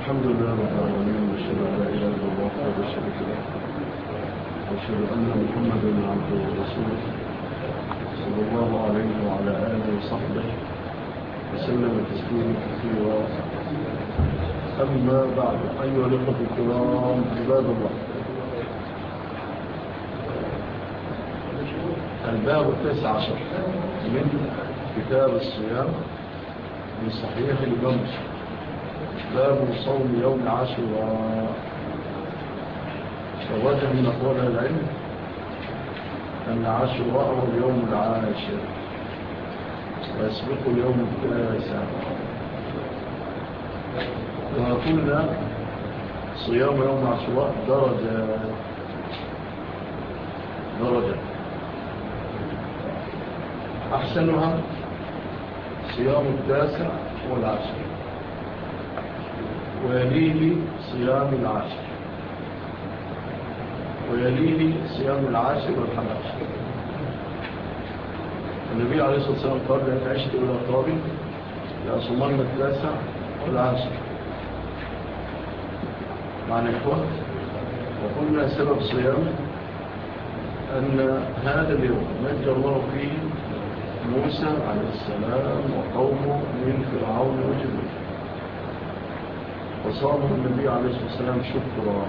الحمد لله رب العالمين، واشهد ان لا اله الا الله وحده لا شريك له، واشهد ان محمدا عبده ورسوله صلى الله عليه وعلى اله وصحبه وسلم تسليما كثيرا. اما بعد، ايها الاخوه الكرام عباد الله، الباب 19 من كتاب الصيام من صحيح الإمام مسلم، باب صوم يوم عاشوراء. فوجه من أقوال العلم أن عاشوراء هو اليوم العاشر ويسبق اليوم التاسع. وقلنا صيام يوم عاشوراء درجة أحسنها صيام التاسع والعاشر، ويليه صيام العاشر، ويليه صيام العاشر والحداشر. النبي عليه الصلاة والسلام قال: لأن عشت إلى أقرابي لأصومن التاسع والعاشر. معنى إخوة، وقلنا سبب صيامه أن هذا اليوم نجى الله فيه موسى عليه السلام وقومه من فرعون وجنوده، وصامه النبي عليه الصلاة والسلام شكرا.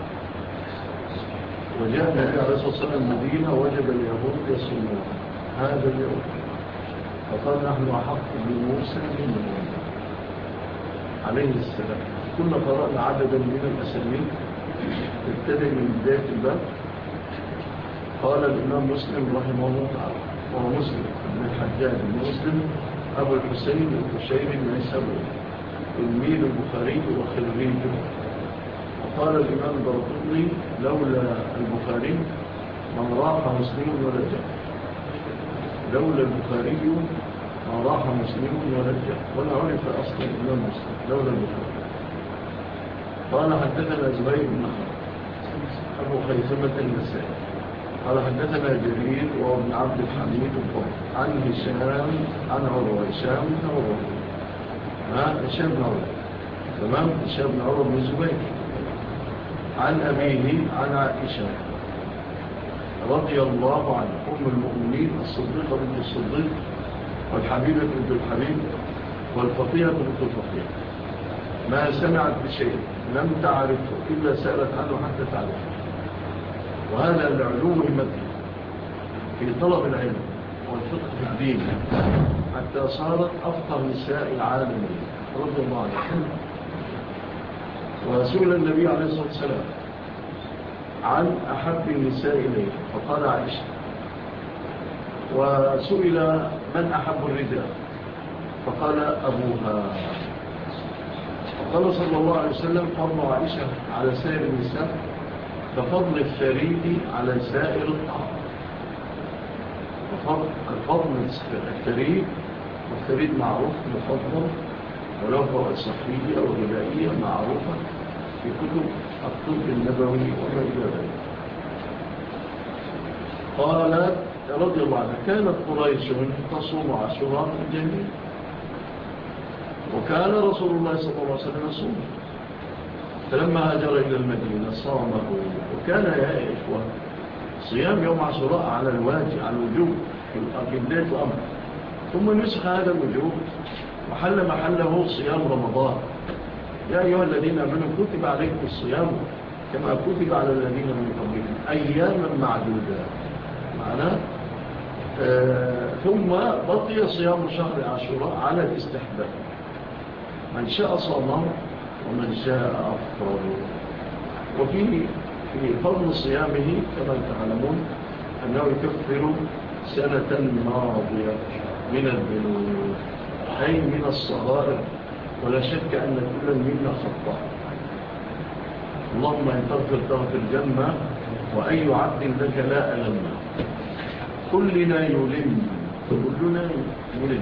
وجاء النبي عليه الصلاة والسلام المدينة وجد اليهود يصومون هذا اليوم، فقال: نحن أحق بموسى منهم عليه السلام. كنا قرأنا عددا من الأسانيد ابتدأ من بداية الباب. قال الإمام مسلم رحمه الله تعالى، وهو مسلم بن الحجاج بن مسلم أبو الحسين القشيري النيسابوري تلميذ البخاري وخريجه. وقال الإمام البرقطني: لولا البخاري ما راح مسلم ولا جاء. لولا البخاري ما راح مسلم ولا جاء، ولا عرف أصلا الإمام مسلم لولا البخاري. قال: حدثنا زبير بن أبو خيثمة النسائي قال: حدثنا جرير وابن عبد الحميد الضبط عن هشام عن عروة. هشام بن عروة، هشام بن عروة، تمام، هشام بن عروة بن زبير، عن أبيه عن عائشة رضي الله عنها أم المؤمنين الصديقة بنت الصديق والحبيبة بنت الحبيب والفقيهة بنت الفقيه، ما سمعت بشيء لم تعرفه إلا سألت عنه حتى تعرفه. وهذا لعلو همته في طلب العلم والفقه في الدين، حتى صارت أفقه نساء العالمين رضي الله عنه. وسئل النبي عليه الصلاة والسلام عن أحب النساء إليه فقال: عائشة. وسئل من أحب الرجال فقال: أبوها. وقال صلى الله عليه وسلم: فضل عائشة على سائر النساء كفضل الثريد على سائر الطعام. فضل الثريد، والثريد معروف مفضل، ولو فوائد صحية وغذائية معروفة في كتب الطب النبوي وما إلى ذلك. قالت رضي الله عنها: كانت قريش تصوم عاشوراء في الجاهلية، وكان رسول الله صلى الله عليه وسلم يصوم، فلما هاجر إلى المدينة صامه. وكان يا إخوة صيام يوم عاشوراء على الواجب، على الوجوب في بداية الأمر، ثم نسخ هذا الوجوب وحل محله صيام رمضان. يا أيها الذين آمنوا كتب عليكم الصيام كما كتب على الذين من قبلكم أياما معدودة معناه. ثم بقي صيام شهر عاشوراء على الاستحباب، من شاء صامه ومن شاء أفطر. وفي فضل صيامه كما تعلمون أنه يكفر سنة ماضية من الذنوب، أي من الصغائر، ولا شك أن كل منا خطأ. اللهم إن تغفر جنة، وأي عبد لك لا ألم. كلنا يلم، كلنا يلم.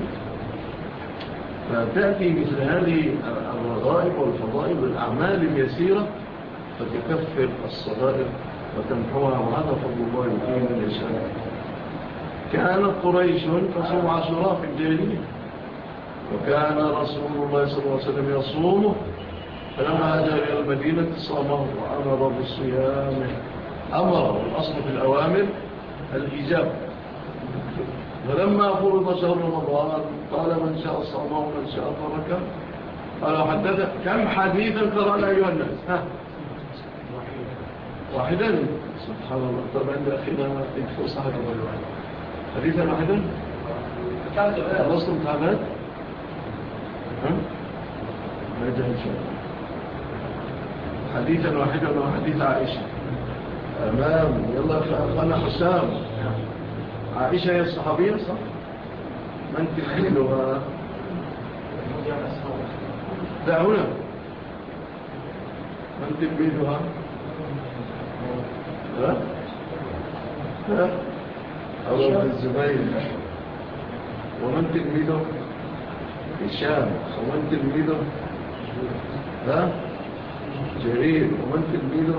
فتأتي مثل هذه الرغائب والفضائل والأعمال اليسيرة فتكفر الصغائر وتمحوها، وهذا فضل الله يؤتيه من يشاء. كانت قريش تصوم عاشوراء في الجاهلية، وكان رسول الله صلى الله عليه وسلم يصومه فلما هاجر إلى المدينة صامه وأمر بالصيام. أمر، والأصل في الأوامر الإجابة. فلما فرض شهر رمضان قال من شاء صامه ومن شاء تركه. قال حدث كم حديثا قرأنا أيها الناس؟ واحدا. سبحان الله. طبعا عند أخينا يكفو صحيح حديثا واحدا. خلصتم تعبات؟ نرجع إن شاء الله. حديثا واحدا وحديث عائشة. أمام. يلا أخوانا حسام. عائشة هي الصحابية صح؟ من تحملها؟ دعونا. من تلميذها؟ عروة بن الزبير. ومن تلميذه؟ هشام. ومن تلميذه؟ جرير. ومن تلميذه؟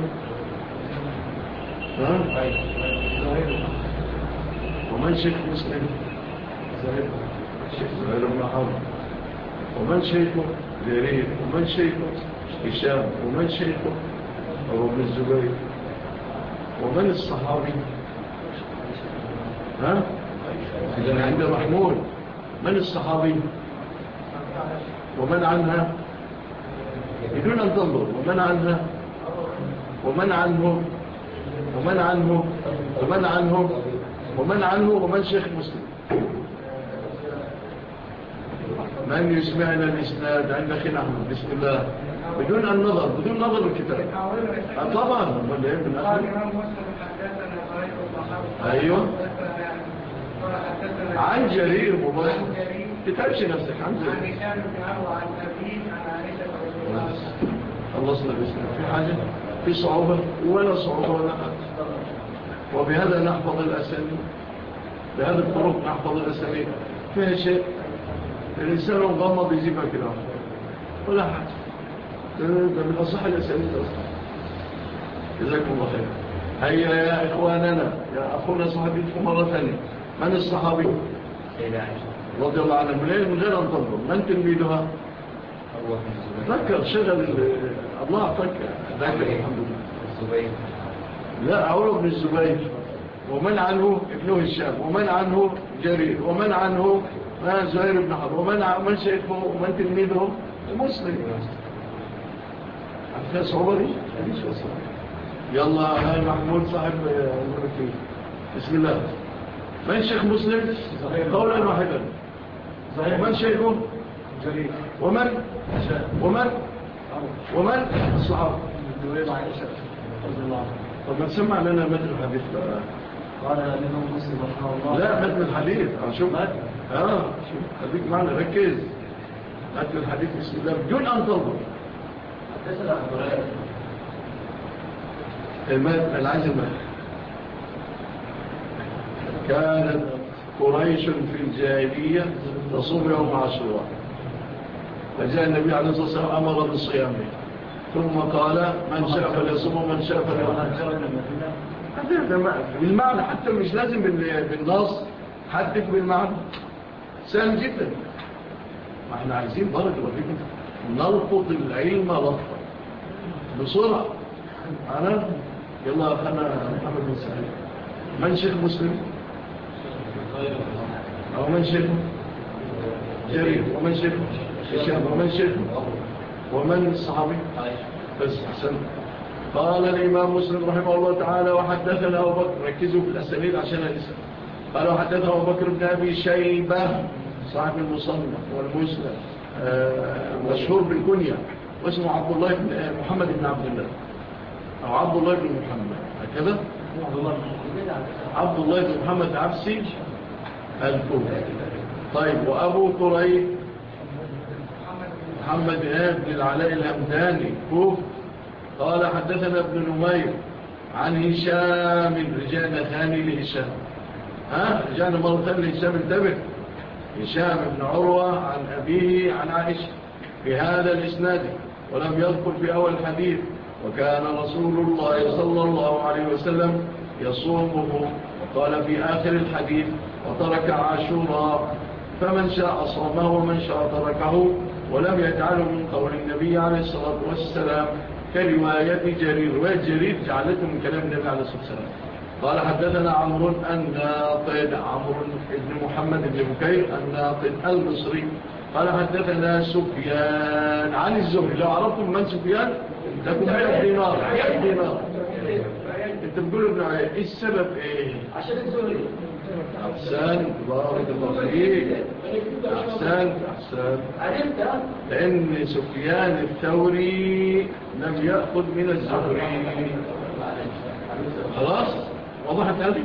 ومن شيخ مسلم؟ شيخ زهير بن حرب. ومن شيخه؟ جرير. ومن شيخه؟ هشام. ومن شيخه؟ عروة بن الزبير. ومن الصحابي؟ إذن عند محمود من الصحابي؟ ومن عنها؟ بدون أن تنظر. ومن عنها؟ ومن عنه؟ ومن عنه؟ ومن عنه؟ ومن عنه؟ ومن شيخ مسلم؟ من يسمعنا الإسناد عند أخي أحمد؟ بسم الله. بدون أن نظر، بدون نظر الكتاب. طبعا من لا يمكن أخي. أيوه. عن جرير مباشر. تتعبش نفسك عن جرير. خلصنا الإسناد. في حاجة؟ في صعوبة؟ ولا صعوبة ولا حاجة. وبهذا نحفظ الأسانيد. بهذا الطرق نحفظ الأسانيد. فيها شيء الإنسان مغمض يجيبها كده ولا حاجة. ده من أصح الأسانيد أصلا. جزاكم الله خير. هيا يا إخواننا، يا أخونا صحابيتكم مرة ثانية. من الصحابي؟ رضي الله عنه. من غير أن تنظر. من تلميذها؟ ذكر شغل الله أعطاك. ذكر الحمد لله. الزبير. لا، عروة بن الزبير. ومن عنه ابنه الشام. ومن عنه جرير. ومن عنه زهير بن حرب. ومن شيخه ومن تلميذه مسلم. عارفها صعوبة دي؟ يلا هاي محمود صاحب المركين. بسم الله. من شيخ مسلم؟ قولا واحدا. ومن شيخه؟ جرير. ومن الصحابة؟ طب ما تسمع لنا متن الحديث بقى. قال الإمام مسلم رحمه الله. لا، متن الحديث. شوف شوف خليك معنا ركز. متن الحديث بسم الله بدون أن تنظر. حدثنا العزمة. كانت قريش في الجاهلية تصوم يوم عاشوراء، فجاء النبي عليه الصلاة والسلام أمر بالصيام، ثم قال من شاء فليصوم ومن شاء فليصوم. بالمعنى حتى مش لازم بالنص، حدث بالمعنى سهل جدا. ما احنا عايزين برضه وفيكم نلقط العلم لقطة بسرعة. أنا يلا أخنا محمد بن سعيد. من شيخ مسلم؟ أو من شيخ جرير؟ ومن شيخ هشام؟ ومن شيخ؟ ومن الصحابي؟ بس أحسن. قال الإمام مسلم رحمه الله تعالى وحدثنا أبو بكر. ركزوا في الأسانيد عشان الإسلام. قال وحدثنا أبو بكر بن أبي شيبة صاحب المصنف والمسند مشهور بالكنية، واسمه عبد الله بن محمد بن عبد الله، أو عبد الله بن محمد هكذا. عبد الله بن محمد عبسي الكوفي. طيب وأبو كريب محمد بن العلاء الهمداني كوفي. قال حدثنا ابن نمير عن هشام. رجعنا ثاني لهشام. رجعنا مرة ثانية لهشام. انتبه. هشام بن عروة عن أبيه عن عائشة بهذا الإسناد، ولم يذكر في أول الحديث وكان رسول الله صلى الله عليه وسلم يصومه. قال في آخر الحديث وترك عاشوراء، فمن شاء صامه ومن شاء تركه. ولم يجعله من قول النبي عليه الصلاة والسلام كرواية جرير. رواية جرير جعلته من كلام النبي عليه الصلاة والسلام. قال حدثنا عمرو الناقد، عمرو بن محمد بن بكير الناقد المصري قال حدثنا سفيان عن الزهري. لو عرفتم من سفيان لكم 100 دينار. 100 دينار. انت بتقولوا ابن عيان ايه السبب؟ ايه؟ عشان الزهري. احسان، بارك الله فيك. احسان. عرفت؟ لان سفيان الثوري لم يأخذ من الزهري. خلاص وضحت هذه.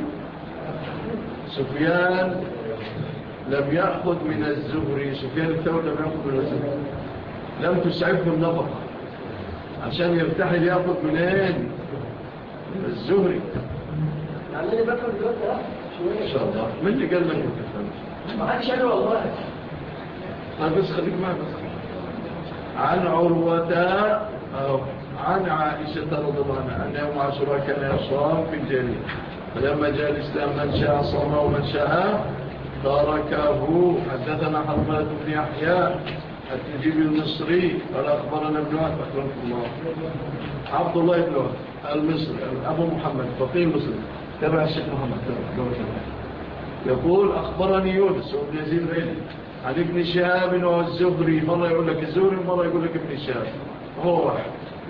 سفيان لم يأخذ من الزهري. سفيان الثوري لم يأخذ من الزهري. لم تسعفه النفقة عشان يرتحل يأخذ منين؟ من الزهري. يعني اللي بفهم دلوقتي شوية إن شاء الله. من اللي قال لك ما تفهمش؟ ما حدش قال والله. طيب بس خليك معي بس. عن عروة عن عائشة رضي الله عنها أن يوم عاشوراء كان يصام في الجليل، فلما جاء الإسلام من شاء صام ومن شاء تركه. حدثنا حرملة بن يحيى التجيب المصري قال أخبرنا ابن وهب أكرمكم الله عبد الله بن وهب المصري أبو محمد فقيه المصري تبع الشيخ محمد يقول أخبرني يونس وابن يزيد العلي عن ابن شهاب والزهري. مرة يقول لك الزهري مرة يقول لك ابن شهاب هو واحد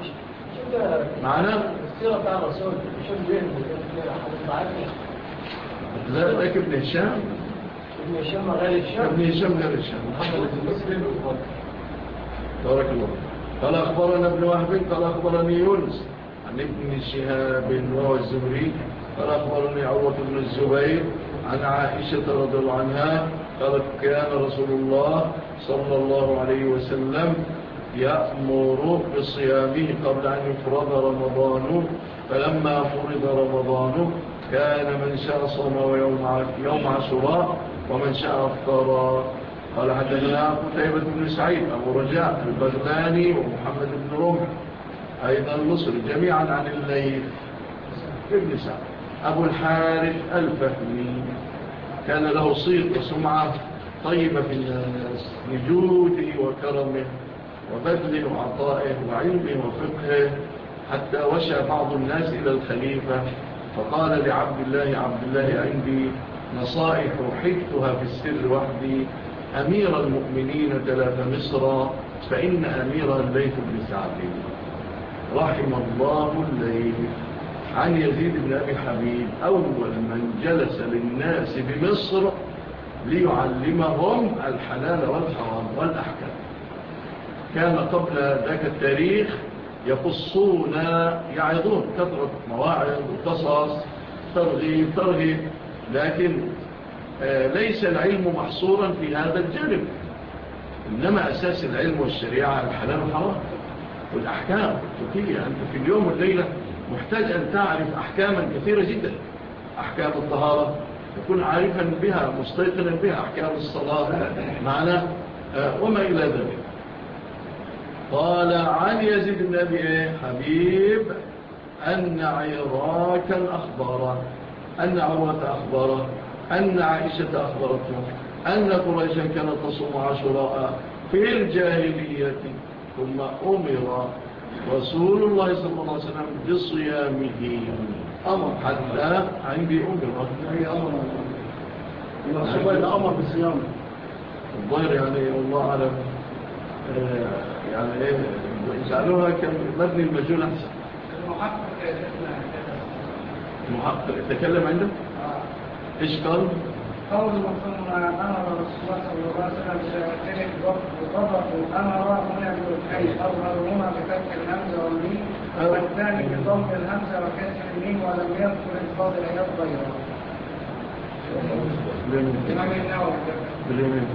معنا. السيرة بتاع الرسول شو الجهد لا لك ابن هشام. ابن هشام غير هشام. ابن هشام غير هشام. بارك الله. قال أخبرنا ابن وهب قال أخبرني يونس عن ابن شهاب وهو الزهري قال أخبرني عروة بن الزبير عن عائشة رضي الله عنها قالت كان رسول الله صلى الله عليه وسلم يأمر بصيامه قبل أن يفرض رمضان، فلما فرض رمضان كان من شاء صام يوم عاشوراء ومن شاء افطر. قال حدثنا قتيبة بن سعيد أبو رجاء البغلاني ومحمد بن رمح أيضا المصري جميعا عن الليث بن سعد. أبو الحارث الفهمي كان له صيت وسمعة طيبة في الناس لجوده وكرمه وبذله وعطائه وعلمه وفقهه، حتى وشى بعض الناس إلى الخليفة فقال لعبد الله عندي نصائح حكتها في السر وحدي، أمير المؤمنين تلف مصر فإن أميرها الليث بن سعد رحم الله الليث عن يزيد بن أبي حبيب أول من جلس للناس بمصر ليعلمهم الحلال والحرام والأحكام. كان قبل ذاك التاريخ يقصون يعظون كثرة مواعظ وقصص ترغيب، لكن ليس العلم محصورا في هذا الجانب، إنما أساس العلم والشريعة الحلال والحرام والأحكام الفقهية. أنت في اليوم والليلة محتاج أن تعرف أحكاما كثيرة جدا. أحكام الطهارة تكون عارفا بها مستيقنا بها، أحكام الصلاة معنا وما إلى ذلك. قال عن يزيد بن أبي حبيب أن عراكا أخبره، أن عروة أخبره، أن عائشة أخبرته أن قريشا كانت تصوم عاشوراء في الجاهلية، ثم أمر رسول الله صلى الله عليه وسلم بصيامه. أمر حتى عندي أمر هي أمر بصيامه الظاهر يعني والله أعلم يعني إيه يجعلوها كمبني المجهول أحسن. المحقق يتكلم عنده إيش قال؟ قول ثم أمر رسول الله صلى الله عليه وسلم بشهادتين بضبط أمر هنا بالكي أظهرهما بفتح الهمزة والميم والثاني بضم الهمزة وكسر الميم ولم يذكر الفاظ العياض غيره. باليمين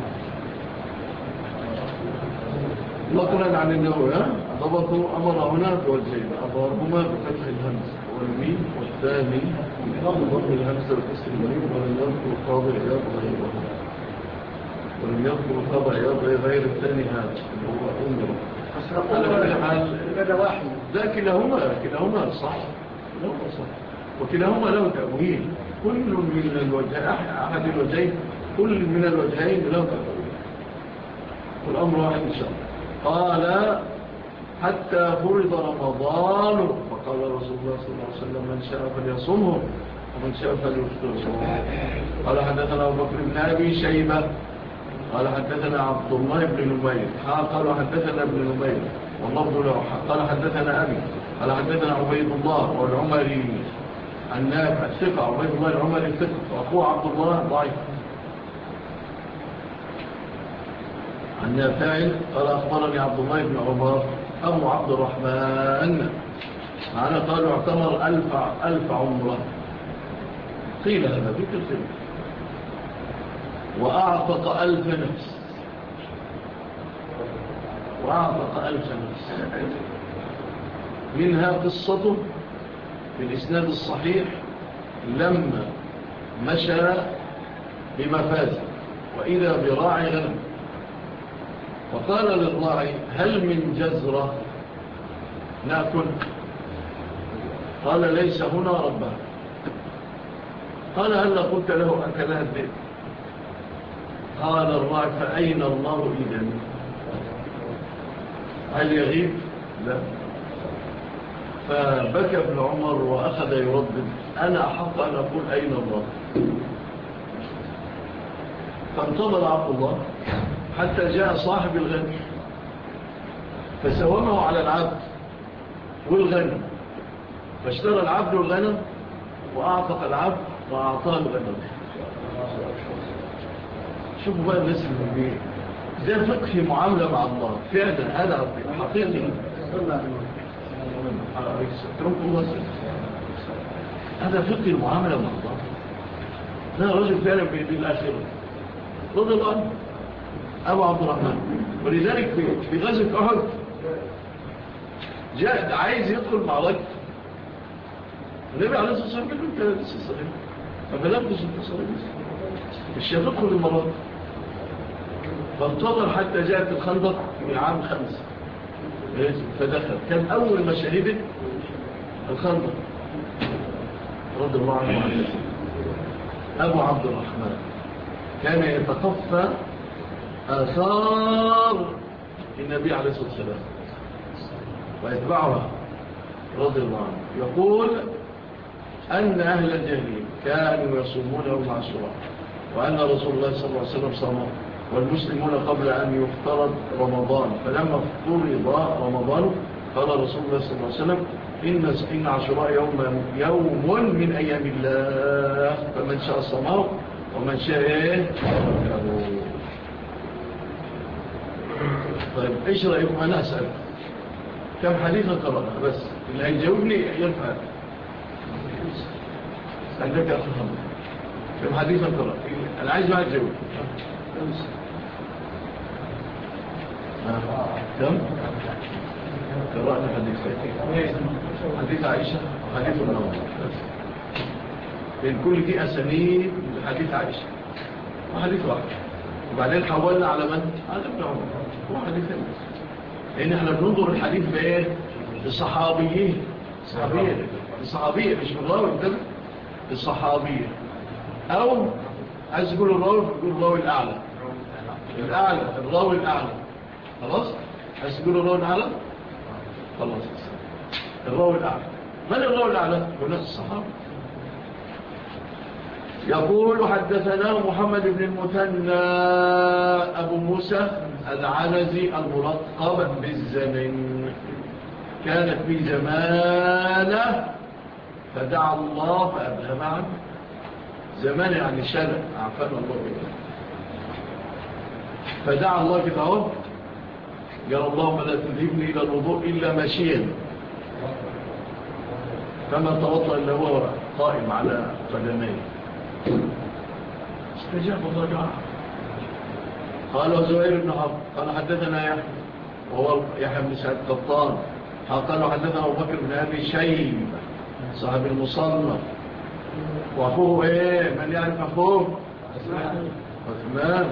نقلا عن النووي ضبطوا أمر هنا بوجهين أظهرهما بفتح الهمزة والميم، والثاني بضم الهمزة وكسر الميم ولم يذكر الفاظ العياض غيره. ولم يذكر الفاظ العياض غير الثاني هذا اللي هو أمره. على كل حال ذا كلاهما صح، وكلاهما له تأويل. كل من الوجهين أحد الوجهين كل من الوجهين له تأويل، والأمر واحد إن شاء الله. قال حتى فرض رمضان، فقال رسول الله صلى الله عليه وسلم من شاء فليصمه ومن شاء فليفطره. قال حدثنا أبو بكر بن أبي شيبة قال حدثنا عبد الله بن نمير قال حدثنا ابن نمير واللفظ له قال حدثنا أبي قال حدثنا عبيد الله والعمري النافع الثقة، عبيد الله العمري الثقة، وأخوه عبد الله ضعيف. النافع قال أخبرني عبد الله بن عمر أبو عبد الرحمن معنا قالوا اعتمر ألف عمره، قيل هذا في كثير، وأعتق 1000 نفس، وأعتق 1000 نفس. منها قصته في الإسناد الصحيح لما مشى بمفازة وإذا براعي غنم، فقال للراعي هل من جزرة نأكل؟ قال ليس هنا ربها. قال هل قلت له أكلها الذئب؟ قال الراعي فأين الله إذن؟ هل يغيب؟ لا. فبكى ابن عمر وأخذ يردد أنا أحق أن أقول أين الله. فانتظر عبد الله حتى جاء صاحب الغنم فسومه على العبد والغنم، فاشترى العبد والغنم وأعطق العبد وأعطاه الغنم. شوفوا بقى الناس المؤمنين ده فقه معاملة مع الله فعلا، هذا حقيقي. هذا فقه المعاملة مع الله. لا رجل فعلا بالآخرة رضي الله عنه أبو عبد الرحمن. ولذلك في غزوة أحد جاء عايز يدخل معركة، النبي عليه الصلاة والسلام قال له انت لسه صغير فبلغتش انت صغير مش هتدخل المرات. فانتظر حتى جاءت الخندق من عام 5 فدخل، كان أول ما شهدت الخندق رضي الله عنه وعنه. أبو عبد الرحمن كان يتخفى آثار النبي عليه الصلاة والسلام ويتبعها رضي الله عنه. يقول أن أهل الجاهلية كانوا يصومون يوم عاشوراء، وأن رسول الله صلى الله عليه وسلم صامه، والمسلمون قبل أن يفترض رمضان، فلما افترض رمضان قال رسول الله صلى الله عليه وسلم إن عاشوراء يوم من أيام الله، فمن شاء صامه ومن شاء تركه. طيب إيش رأيكم؟ أنا أسأل كم حديثا قرأنا؟ بس اللي هيجاوبني يرفع. عندك يا أخي محمد كم حديثا قرأ؟ أنا عايز واحد جاوب. كم؟ قرأنا حديث عائشة وحديث النوم، لأن كل دي أسانيد لحديث عائشة وحديث واحد، وبعدين حولنا على من؟ على ابن عمر هو حديثين، لأن احنا بننظر الحديث بإيه؟ الصحابية مش بالراوي كده، الصحابية، أو عايز تقول الراوي تقول الراوي الأعلى الراوي الأعلى. خلاص عايز تقول الراوي الأعلى خلاص الراوي الأعلى. من الراوي الأعلى؟ هناك الصحابة. يقول حدثنا محمد بن المثنى أبو موسى العنزي الملقب بالزمن، كانت في زمانه فدعا الله فأبهم عنه. زمان يعني شلق عفان الله بيه، فدعا الله كده اهو قال اللهم لا تذهبني إلى الوضوء إلا ماشيا، فما توضأ إلا هو قائم على قدميه، استجاب الله تعالى. قال زهير بن حرب قال حدثنا يحيى وهو يحيى بن سعيد قطان قال حدثنا أبو بكر بن أبي شيبة صاحب المصنف، وأخوه إيه؟ من يعرف أخوه؟ عثمان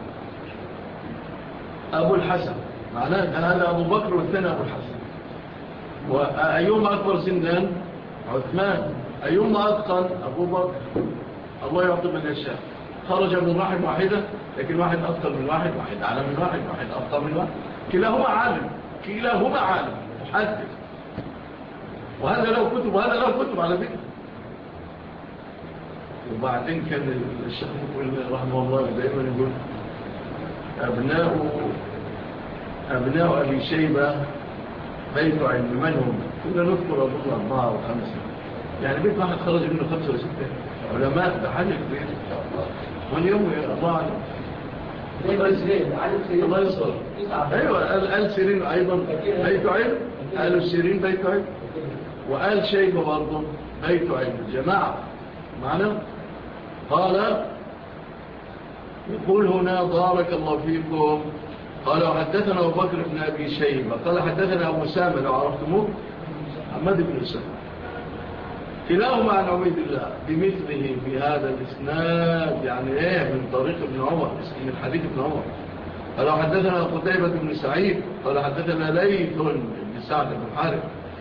أبو الحسن، معناه هذا أبو بكر والثاني أبو الحسن. وأيهما أكبر سنان؟ عثمان. أيهما أتقن؟ أبو بكر. الله يعطي من يشاء. خرج من رحم واحدة، لكن واحد أكثر من واحد، واحد أعلى من واحد، واحد أفضل من واحد، كلاهما عالم، كلاهما عالم محدث. وهذا له كتب وهذا له كتب على ذكر. وبعدين كان الشيخ مقبل رحمه الله دائما يقول أبناء أبي شيبة بيت علم من هم؟ كنا نذكر أظن 4 و 5، يعني بيت واحد خرج منه 5 و 6 علماء، ده حاجة كبيرة. واليوم الله أعلم. الله يصبر. أيوة، آل سيرين أيضا بيت علم، آل سيرين بيت علم، وآل شيبة برضه بيت علم، جماعة معنا. قال يقول هنا بارك الله فيكم. قال وحدثنا أبو بكر بن أبي شيبة قال حدثنا أبو أسامة لو عرفتموه محمد بن أسامة، كلاهما عن عبيد الله بمثله في هذا الإسناد، يعني من طريق ابن عمر، من حديث ابن عمر. قال حدثنا قتيبة بن سعيد قال حدثنا ليث بن سعد بن حارث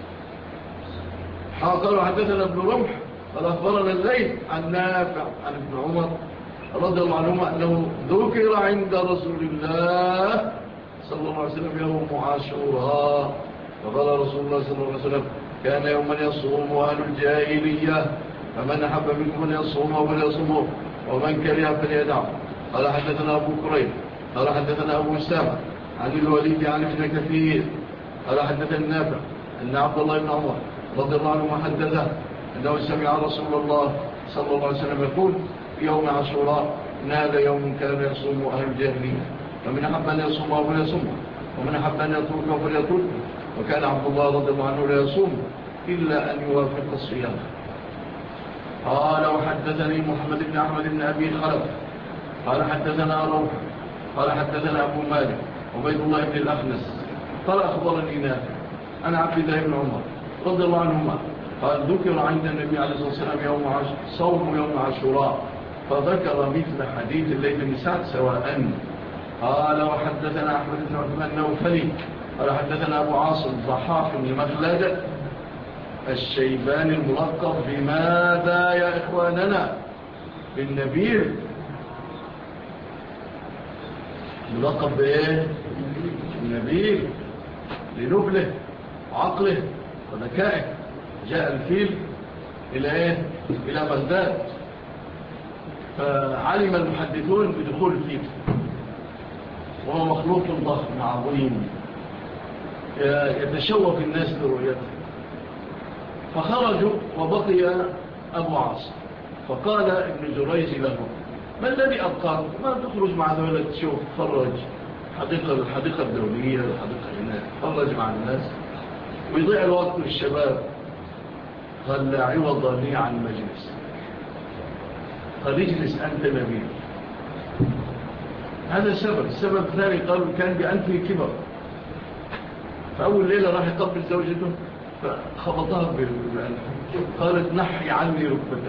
قال حدثنا ابن رمح قال أخبرنا الليث عن نافع عن ابن عمر رضي الله عنهما أنه ذكر عند رسول الله صلى الله عليه وسلم يوم عاشوراء، فقال رسول الله صلى الله عليه وسلم كان يوما يصوم أهل الجاهلية، فمن أحب منكم أن يصومه فليصومه ومن كره فليدعه. قال حدثنا أبو كريم قال حدثنا أبو أسامة عن الوليد عن ابن كثير قال حدثنا نافع أن عبد الله بن عمر رضي الله عنه حدثه أنه سمع رسول الله صلى الله عليه وسلم يقول في يوم عاشوراء إن هذا يوم كان يصوم أهل الجاهلية، فمن أحب أن يصومه فليصومه ومن أحب أن يتركه فليتركه، وكان عبد الله رضي الله عنه لا يصوم إلا أن يوافق الصيام. قال وحدثني محمد بن أحمد بن أبي خلف قال حدثنا روح قال حدثنا أبو مالك عبيد الله بن الأخنس قال أخبرني نافع أنا عبد الله بن عمر رضي الله عنهما قال ذكر عند النبي عليه الصلاة والسلام صوم يوم عاشوراء، فذكر مثل حديث الليث بن سعد سواء. قال وحدثنا أحمد بن عثمان النوفلي قال حدثنا أبو عاصم ضحاك بن مخلد الشيباني الملقب بماذا يا إخواننا؟ بالنبيل. ملقب بإيه؟ النبيل لنبله وعقله وذكائه. جاء الفيل إلى إيه؟ إلى بغداد، فعلم المحدثون بدخول الفيل، وهو مخلوق ضخم عظيم يتشوف الناس برؤيته. فخرجوا وبقي أبو عاصم، فقال ابن جريج له ما الذي أبقى؟ ما تخرج مع ذلك تشوف، تخرج الحديقة الدولية، الحديقة هنا، تخرج مع الناس ويضيع الوقت للشباب. قال لا عوض لي عن مجلس، قال اجلس أنت نبي. هذا السبب الثاني قالوا كان بأنفه كبر، فأول ليلة راح يقبل زوجته فخبطها بالأنف، قالت نحي عني ركبتك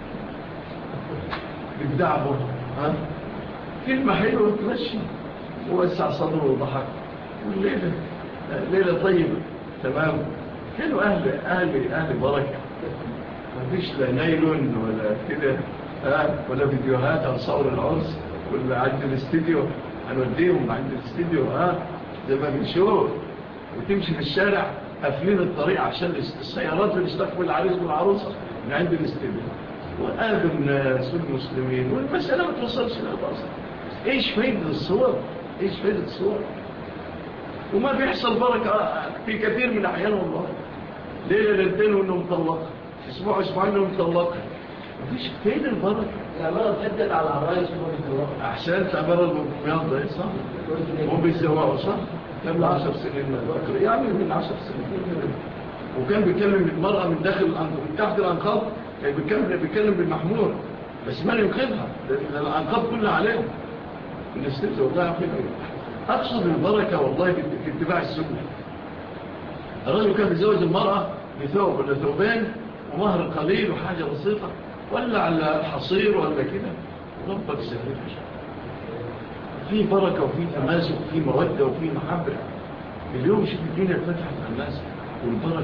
بالدعبه. كلمة حلوة تمشي، ووسع صدره وضحك، والليلة ليلة طيبة تمام. كانوا أهل بركة، ما فيش لا نيل ولا كده ولا فيديوهات عن صور العرس ولا عند الاستديو هنوديهم عند الاستديو زي ما بنشوف، وتمشي في الشارع قافلين الطريق عشان السيارات اللي تستقبل العريس والعروسة من عند الاستديو، وقابل الناس والمسلمين، والمسألة ما توصلش للأصل. ايش فايدة الصور؟ ايش فايدة الصور؟ وما بيحصل بركة في كثير من الأحيان والله. ليلة ليلتين وإنه مطلقة، أسبوعين وإنه مطلقة، مفيش فين البركة. العمارة تهدد على العرايس وما بيتطلقوا. أحسنت عمارة المبيض صح؟ هم بيزوقوا صح؟ كان من 10 سنين يعني من 10 سنين، وكان بيكلم المرأة من داخل من تحت الأنقاض، كان بيكلم بالمحمول بس ما ينقذها لأن الأنقاض كلها عليهم. الاستاذ والله يعقل أقصد البركة والله في اتباع السنة. الرجل كان بيزوج المرأة بثوب ولا ثوبين ومهر قليل وحاجة بسيطة، ولا على حصير ولا كده، ربك سهل في بركة وفي تماسك وفي مودة وفي محبة. اليوم شوف الدنيا اتفتحت على الناس والبركة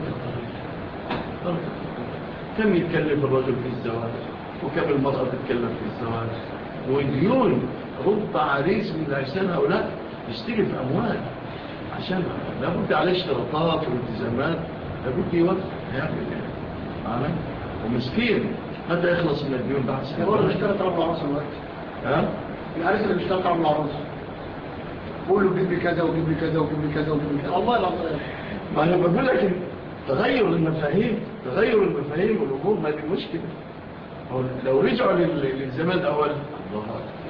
بركة. كم يتكلف الرجل في الزواج وكم المرأة تتكلف في الزواج، وديون رب عريس من العرسان هؤلاء يستلف أموال عشان لابد عليه اشتراطات والتزامات، لابد يوفر يعمل ايه معنا ومسكين متى يخلص من الديون بعد سنة. هو اللي اشترط رب العروس الوقت العريس اللي اشترط رب العروس قول له جيب لي كذا وجيب لي كذا وجيب لي كذا وجيب لي كذا الله العظيم. ما انا بقول لك تغير المفاهيم والامور ما دي مشكله. لو رجعوا للزمان الاول الله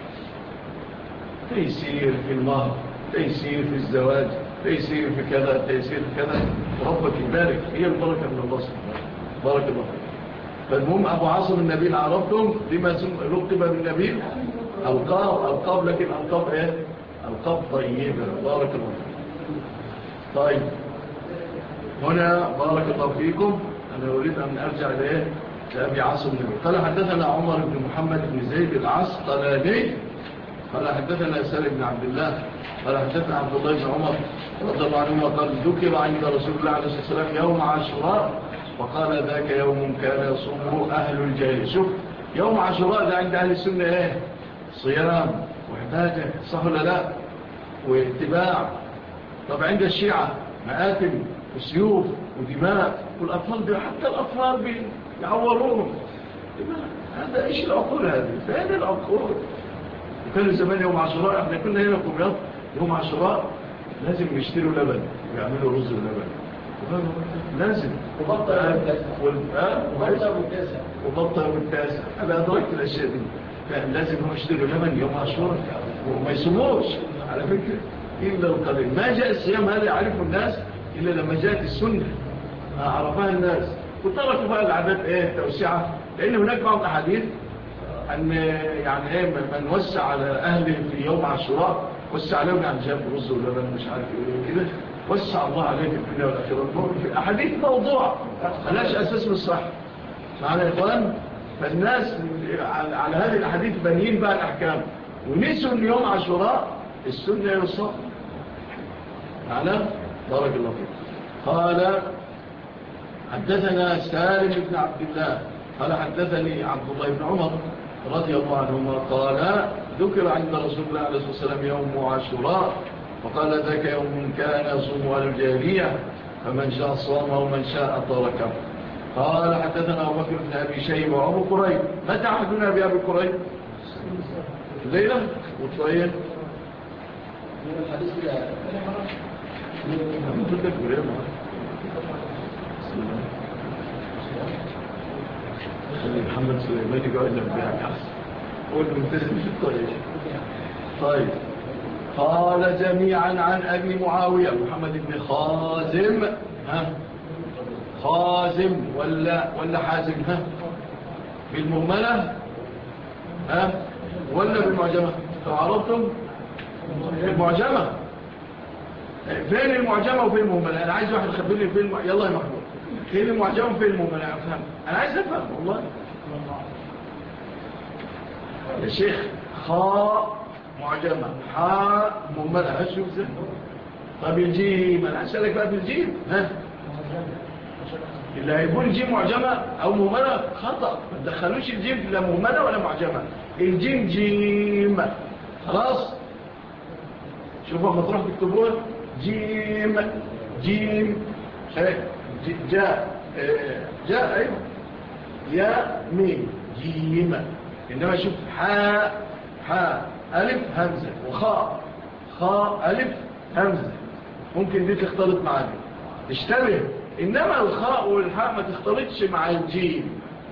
تيسير في المهر، تيسير في الزواج، تيسير في كذا، تيسير في كذا، ربك يبارك. هي البركه من الله سبحانه. بارك الله فيك. فالمهم ابو عاصم النبيل عرفتم لما لقب بالنبيل القاب لكن القاب ايه؟ القاب طيبه. بارك الله فيك. طيب هنا بارك الله فيكم. انا اريد ان ارجع اليه لابي عاصم النبيل. قال حدثنا عمر بن محمد بن زيد العسقلاني قال حدثنا سالم بن عبد الله قال حدثنا عبد الله بن عمر رضي الله عنهما قال ذكر عند رسول الله عليه الصلاه والسلام يوم عاشوراء وقال ذاك يوم كان يصومه اهل الجاهليه. شوف يوم عاشوراء ده عند اهل السنه ايه؟ صيام وعباده، صح ولا لا؟ واتباع. طب عند الشيعه مآتم وسيوف ودماء والأطفال حتى الأطفال بيعوروهم. هذا إيش العقول هذه؟ فين العقول؟ وكان زمان يوم عاشوراء احنا كنا هنا كميات يوم عاشوراء لازم يشتروا لبن ويعملوا رز ولبن لازم وبطة والتاسع. أنا أدركت الأشياء دي. لازم هم يشتروا لبن يوم عاشوراء وما يصوموش على فكرة إلا القليل. ما جاء الصيام هذا يعرفه الناس إلا لما جاءت السنة عرفها الناس وتركوا بقى العادات ايه توسعة. لأن هناك بعض الأحاديث أن يعني ايه من وسع على أهله في يوم عاشوراء وسع عليهم يعني جاب رز ولبن مش عارف ايه كده وسع الله عليه في الدنيا والآخرة. في الأحاديث موضوع ملاش أساس من الصح معنا يا إخوان. فالناس على هذه الأحاديث بنين بقى الأحكام ونسوا أن يوم عاشوراء السنة يصاب معنا. بارك الله فيك. قال حدثنا سالم بن عبد الله قال حدثني عبد الله بن عمر رضي الله عنهما قال ذكر عند رسول الله عليه الصلاة والسلام يوم عاشوراء وقال ذاك يوم كان يصوم أهل الجاهلية فمن شاء صامه ومن شاء تركه. قال حدثنا أبو بكر بن أبي شيبة وأبو قريب. متى عهدنا بأبي قريب؟ الليلة وطيب الحديث ده محمد سليمان يقعد نبيعك أحسن قول ممتازم في الطريق. طيب قال جميعا عن أبي معاوية محمد بن خازم خازم ولا حازم بالمهملة ولا بالمعجمة؟ عرفتم بالمعجمة. فين المعجمة وفين المهملة؟ أنا عايز واحد يخبر لي فين يلا يا محمود فين المعجمة وفين المهملة أفهم. أنا عايز أفهم والله يا شيخ. خاء معجمة حاء مهملة هشوف زي. طب الجيم أنا أسألك بقى في الجيم اللي هيقول جيم معجمة أو مهملة خطأ. ما تدخلوش الجيم لا مهملة ولا معجمة. الجيم جيم خلاص. شوفوا ما تروح تكتبوها جيم جاء أيوه يا ميم جيم. إنما شوف حاء ألف همزة وخاء ألف همزة ممكن دي تختلط مع دي تشتبه. إنما الخاء والحاء ما تختلطش مع الجيم.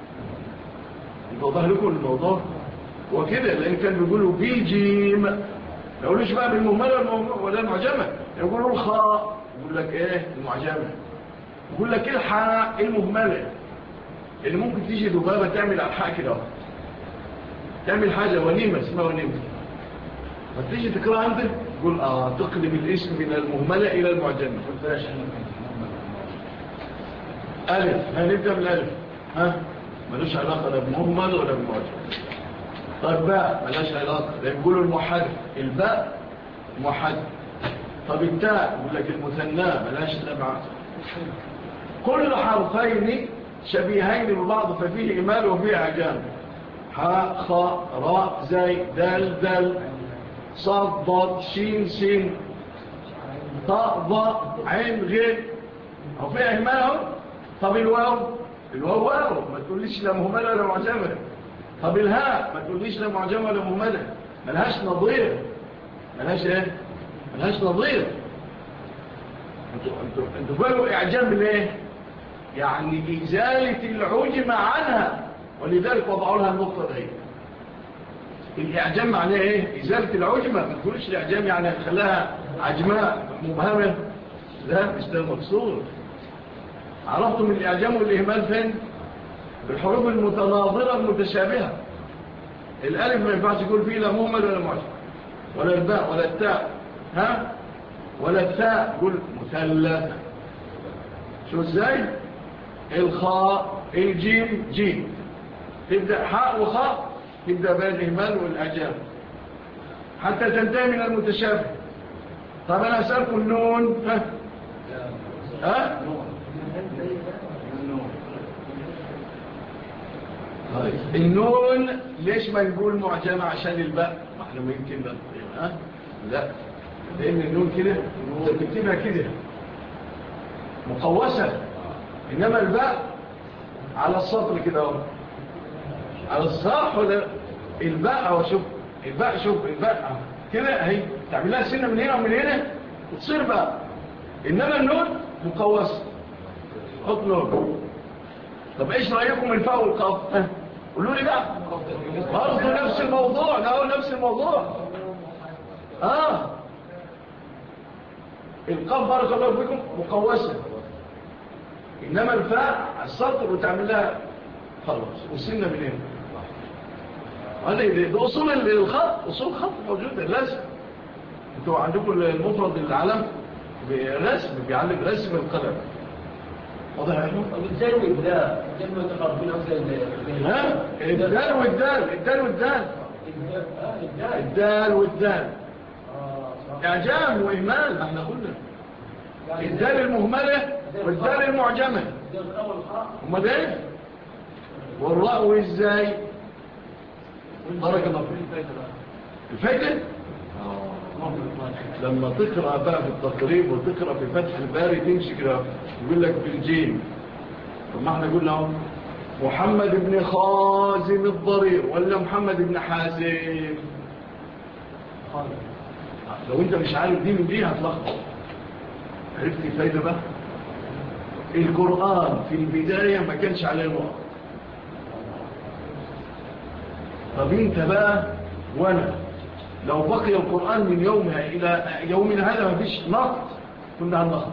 يوضح لكم الموضوع هو كده. لأن كان بيقولوا بالجيم يقولوش بقى بالمهملة ولا المعجمة. يقولوا الخاء يقول لك ايه المعجمة يقول لك ايه الحاء المهملة اللي ممكن تيجي ذبابة تعمل على الحاء كده تعمل حاجة وليمة اسمها وليمة فتيجي تقرأ عندك تقول تقلب الاسم من المهملة إلى المعجمة. ألف هنبدأ بالألف ملوش علاقة لا بمهمل ولا بمعجمة. طيب باء ملاش علاقة يقولوا المحد الباء محد. طب التاء يقول لك المثنى ملاش لمع. كل حرفين شبيهين ببعض ففيه إمال وفيه عجام. حاء خاء راء زاي دال دال صاد ضاد شين سين طاء ضاء عين غين أو في إهمال. طب الواو واو ما تقوليش لا مهملة ولا معجمة. طب الهاء ما تقوليش لا معجمة ولا مهملة، ملهاش نظير. ملهاش ايه؟ ملهاش نظير. انتوا فاهموا اعجام ليه؟ يعني ازالة العجم عنها، ولذلك وضعوا لها النقطة دي. الاعجام معناه ايه؟ ازالة العجمة. ما تقولش الاعجام يعني خلاها عجماء مبهمة، لا مش ده المقصود. عرفتم الاعجام والاهمال فين؟ بالحروف المتناظرة المتشابهة. الالف ما ينفعش يقول فيه لا مهمل ولا معجم، ولا الباء ولا التاء، ها، ولا الثاء يقول مثلثة. شو ازاي؟ الخاء الجيم جيم، تبدأ حاء وخاء، تبدأ بين الإهمال والإعجام حتى تنتهي من المتشابه. طب أنا أسألكم النون، ها؟ طيب النون ليش ما نقول معجمة؟ عشان الباء، ما احنا ما يمكن ها؟ لا، لأن النون كده تكتبها كده مقوسة، إنما الباء على السطر كده على الصح. ولا الباء أو شوف الباء، شوف الباء كده اهي تعمل لها سنة من هنا ومن هنا وتصير باء، إنما النون مقوسة. حط نون. طب إيش رأيكم الفاء والقاف؟ قولوا لي بقى. برضه نفس الموضوع. لا نفس الموضوع. القاف بارك الله فيكم مقوسة، إنما الفاء على السطر وتعمل لها خلاص وسنة من هنا. ده أصول الخط، أصول الخط موجودة لازم. انتوا عندكم المفرد العلم برسم، بيعلم رسم القلم. واضح يا احمد؟ الدال والدال متقاربين او زي الدال والدال الدال والدال اعجام واهمال. احنا قلنا الدال المهمله والدال المعجمه. امال ايه؟ والراء ازاي؟ بارك الله فيك. الفايده لما تقرأ بقى في التقريب وتقرأ في فتح الباري تمشي كده يقول لك بالجيم. طب ما احنا قلنا محمد بن خازم الضرير ولا محمد بن حازم. لو انت مش عارف دي من دي هتلخبط. عرفت الفايدة بقى؟ القرآن في البداية ما كانش عليه نقط. طب انت بقى وانا لو بقي القرآن من يومها إلى يومنا هذا ما فيش نقط كنا هنلخبط،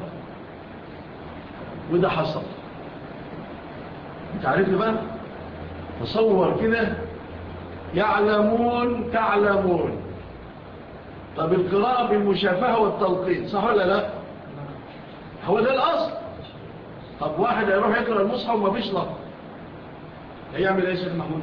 وده حصل. انت عارفني بقى؟ تصور كده يعلمون تعلمون. طب القراءة بالمشافهة والتلقين صح ولا لا؟ هو ده الأصل. طب واحد يروح يقرأ المصحف وما فيش نقط، هيعمل ايه يا شيخ محمود؟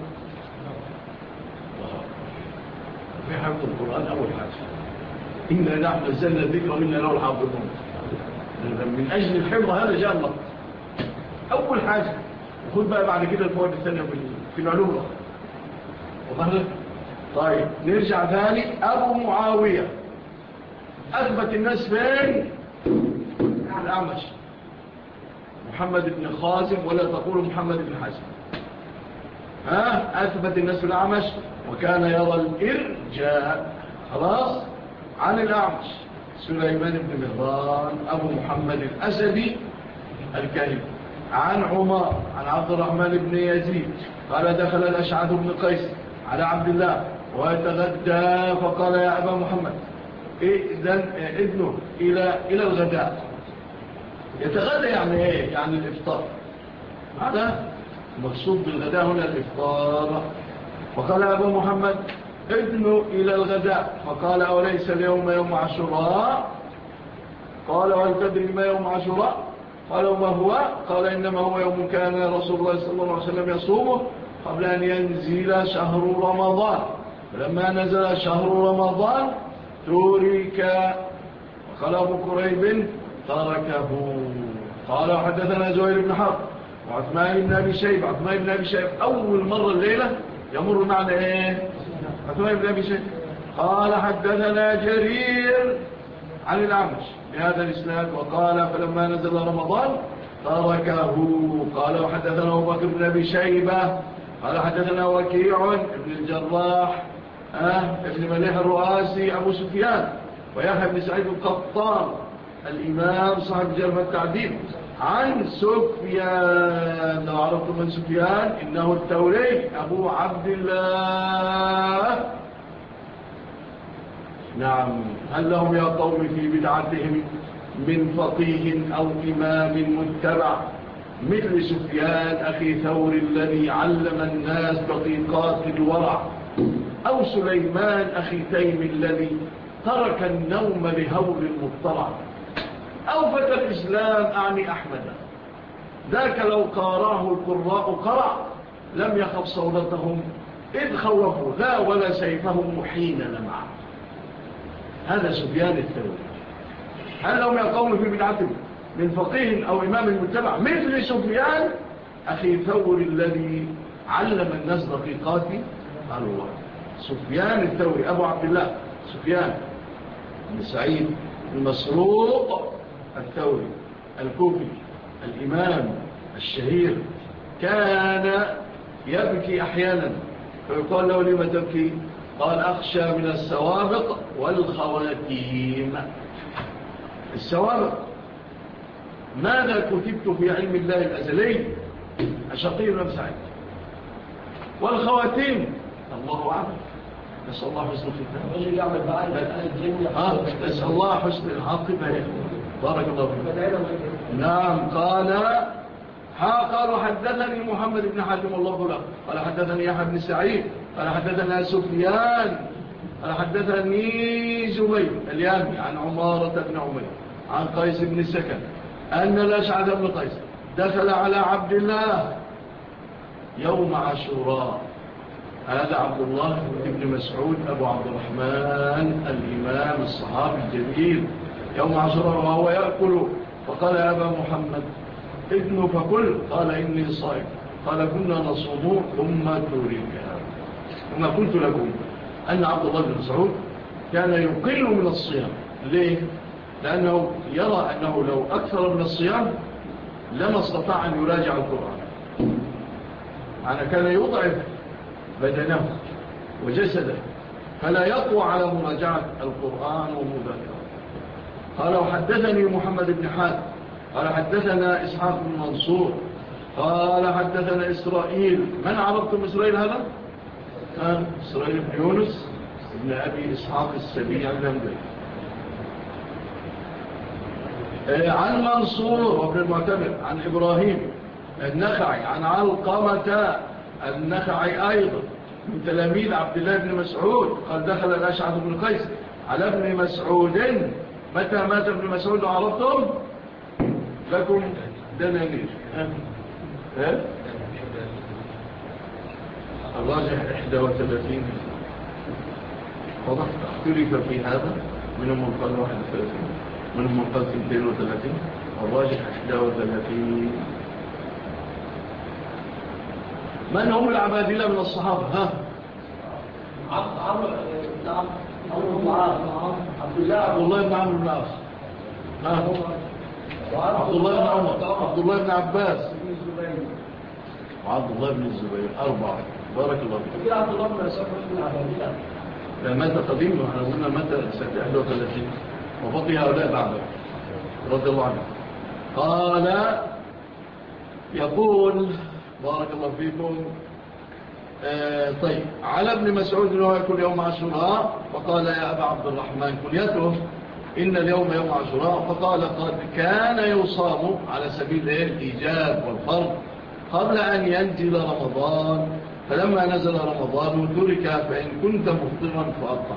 في حفظ القرآن أول حاجة، إنا نحن نزلنا الذكر وإنا له الحافظون. من أجل الحفظ هذا جاء الله أول حاجة. وخذ بقى بعد كده الفوائد الثانية في العلوم. وظهر. طيب نرجع ثاني. أبو معاوية أثبت الناس فين؟ الأعمش محمد بن خازم، ولا تقول محمد بن حازم. أثبت الناس الأعمش، وكان يرى الإرجاء خلاص عن الأعمش سليمان بن مهران أبو محمد الأسدي الكاهلي عن عمر عن عبد الرحمن بن يزيد قال دخل الأشعث بن قيس على عبد الله ويتغدى فقال يا أبا محمد إذنه إلى الغداء. يتغدى يعني إيه؟ يعني الإفطار. هذا مقصود بالغداء هنا الإفطار. فقال أبو محمد ادنوا إلى الغداء. فقال أوليس اليوم يوم عاشوراء؟ قال وهل تدري ما يوم عاشوراء؟ قال وما هو؟ قال إنما هو يوم كان رسول الله صلى الله عليه وسلم يصومه قبل أن ينزل شهر رمضان، فلما نزل شهر رمضان ترك. وقال أبو كريب تركه. قال حدثنا زهير بن حرب وعثمان بن أبي شيبة. عثمان بن أبي شيبة أول مرة الليلة يمر معنا ايه؟ عثمان بن ابي شيبه. قال حدثنا جرير عن الأعمش بهذا الإسناد وقال فلما نزل رمضان تركه. قال وحدثنا أبو بكر بن أبي شيبة قال حدثنا وكيع بن الجراح ابن مليح الرؤاسي أبو سفيان ويحيى بن سعيد القطان الإمام صاحب جرح التعديل عن سفيان. لو عرفتم من سفيان إنه الثوري أبو عبد الله. نعم. هل لهم يا قوم في بدعتهم من فقيه أو إمام متبع مثل سفيان أخي ثور الذي علم الناس دقيقات الورع، أو سليمان أخي تيم الذي ترك النوم لهول المضطرع، أو فتى الإسلام أعني أحمد ذاك لو قاراه القراء قرع لم يخف صولتهم إذ خوفوا لا ولا سيفهم حين لمع. هذا سفيان الثوري. هل لهم يقوم في بدعتهم من فقيه أو إمام متبع مثل سفيان أخي ثور الذي علم الناس دقيقات الورع. سفيان الثوري أبو عبد الله سفيان بن سعيد المسروق الثوري الكوفي الإمام الشهير كان يبكي أحيانا فيقال له لما تبكي؟ قال أخشى من السوابق والخواتيم. السوابق ماذا كتبت في علم الله الأزلي أشقي بن سعيد، والخواتيم الله أعلم. نسأل الله حسن الختام. نسأل الله حسن العاقبة. بارك الله فيك. نعم. قال حدثني محمد بن حاتم الله له قال حدثني يحيى بن سعيد قال حدثنا سفيان قال حدثني زبير اليامي عن عمارة بن عمير عن قيس بن سكن أن الأشعث بن قيس دخل على عبد الله يوم عاشوراء. هذا عبد الله بن مسعود أبو عبد الرحمن الإمام الصحابي الجليل يوم عاشوراء وهو يأكل فقال يا أبا محمد ابن فكل قال إني صائم قال كنا نصوم ثم تريد هذا. وما قلت لكم أن عبد الله بن مسعود كان يقل من الصيام. ليه؟ لأنه يرى أنه لو أكثر من الصيام لما استطاع أن يراجع القرآن. معنى كان يضعف بدنه وجسده فلا يقوى على مراجعة القرآن ومذاكرة. قال وحدثني محمد بن حاتم قال حدثنا إسحاق بن منصور قال حدثنا إسرائيل. من عرفتم إسرائيل هذا؟ إسرائيل بن يونس ابن أبي إسحاق السبيع الهمداني عن منصور وابن المعتمر عن إبراهيم النخعي عن علقمة النخعي أيضا من تلاميذ عبد الله بن مسعود قال دخل الأشعث بن قيس على ابن مسعود. متى مات ابن مسعود عرفتم؟ لكم دنانير. الراجح 31 واضح. اختلف في هذا منهم من قال 31 منهم من قال 32 الراجح 31. من هم العبادلة من الصحابة؟ عبد الله بن عمرو بن العاص عبد الله بن عمر عبد الله بن عباس وعبد الله بن الزبير. 4. بارك الله فيك. عبد الله بن مسعود من العبادلة مات قديم واحنا قلنا مات سنة 31 وبقي هؤلاء بعده رضي الله عنه. قال يقول بارك الله فيكم طيب على ابن مسعود انه يأكل يوم عاشوراء فقال يا أبا عبد الرحمن كنيته إن اليوم يوم عاشوراء فقال قد كان يصام على سبيل الإيجاب والفرض قبل أن ينزل رمضان فلما نزل رمضان ترك فإن كنت مفطرا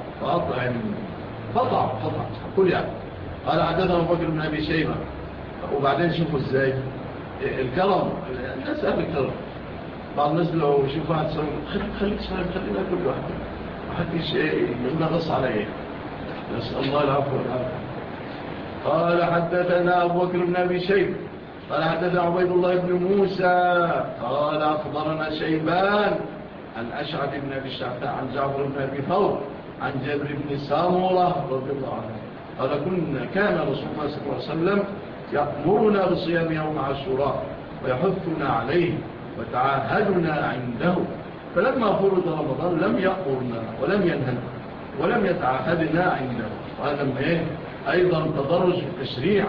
فأطع كل يعني. قال حدثنا أبو بكر بن أبي شيبة. وبعدين شوفوا ازاي الكرم الناس أهل الكرم. بعض الناس لو شوفوا واحد سوي خليك سوي خلينا كل واحد محدش ينغص عليه. نسأل الله العفو والعافية. قال حدثنا أبو بكر بن أبي شيبة قال حدثنا عبيد الله بن موسى قال أخبرنا شيبان عن أشعث بن أبي الشعثاء عن جعفر بن أبي ثور عن جابر بن سامورة رضي الله عنه قال كان رسول الله صلى الله عليه وسلم يأمرنا بصيام يوم عاشوراء ويحثنا عليه وتعاهدنا عنده، فلما فرض رمضان لم يأمرنا ولم ينهنا ولم يتعاهدنا عنده. وهذا أيضا تدرج في التشريع.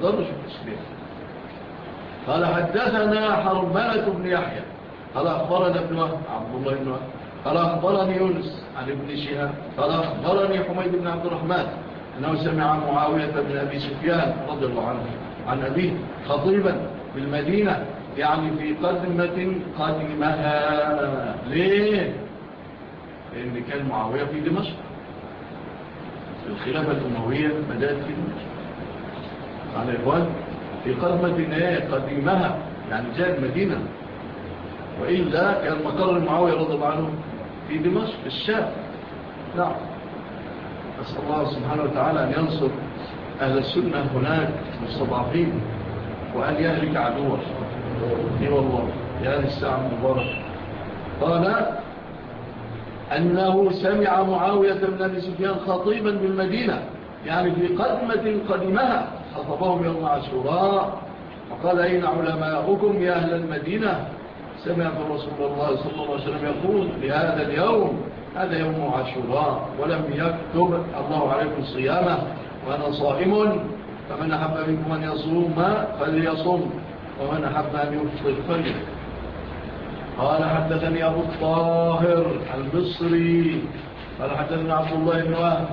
قال حدثنا حرملة بن يحيى قال أخبرنا ابن وهب عبد الله بن وهب قال أخبرني يونس عن ابن شهاب قال أخبرني حميد بن عبد الرحمن أنه سمع معاوية بن أبي سفيان رضي الله عنه عن أبيه خطيبا بالمدينة، يعني في قدمة قدمها. ليه؟ لأن كان معاوية في دمشق، الخلافة الأموية بدأت في دمشق على إخوان، في قدمة قدمها يعني جاء المدينة، وإلا كان مقر معاوية رضي الله عنه في دمشق الشام. نعم، أسأل الله سبحانه وتعالى أن ينصر أهل السنة هناك مستضعفين وأن يهلك عدوه. إي والله يا الساعة المباركة. قال أنه سمع معاوية بن أبي سفيان خطيبا بالمدينة، يعني في قدمة قدمها خطبهم يوم عاشوراء، وقال أين علماؤكم يا أهل المدينة؟ سمعت رسول الله صلى الله عليه وسلم يقول لهذا اليوم هذا يوم عاشوراء ولم يكتب الله عليكم صيامه وأنا صائم، فمن أحب منكم أن يصوم فليصوم ومن أحب أن يفطر فليفطر. قال حدثني أبو الطاهر المصري قال حدثني عبد الله بن وهب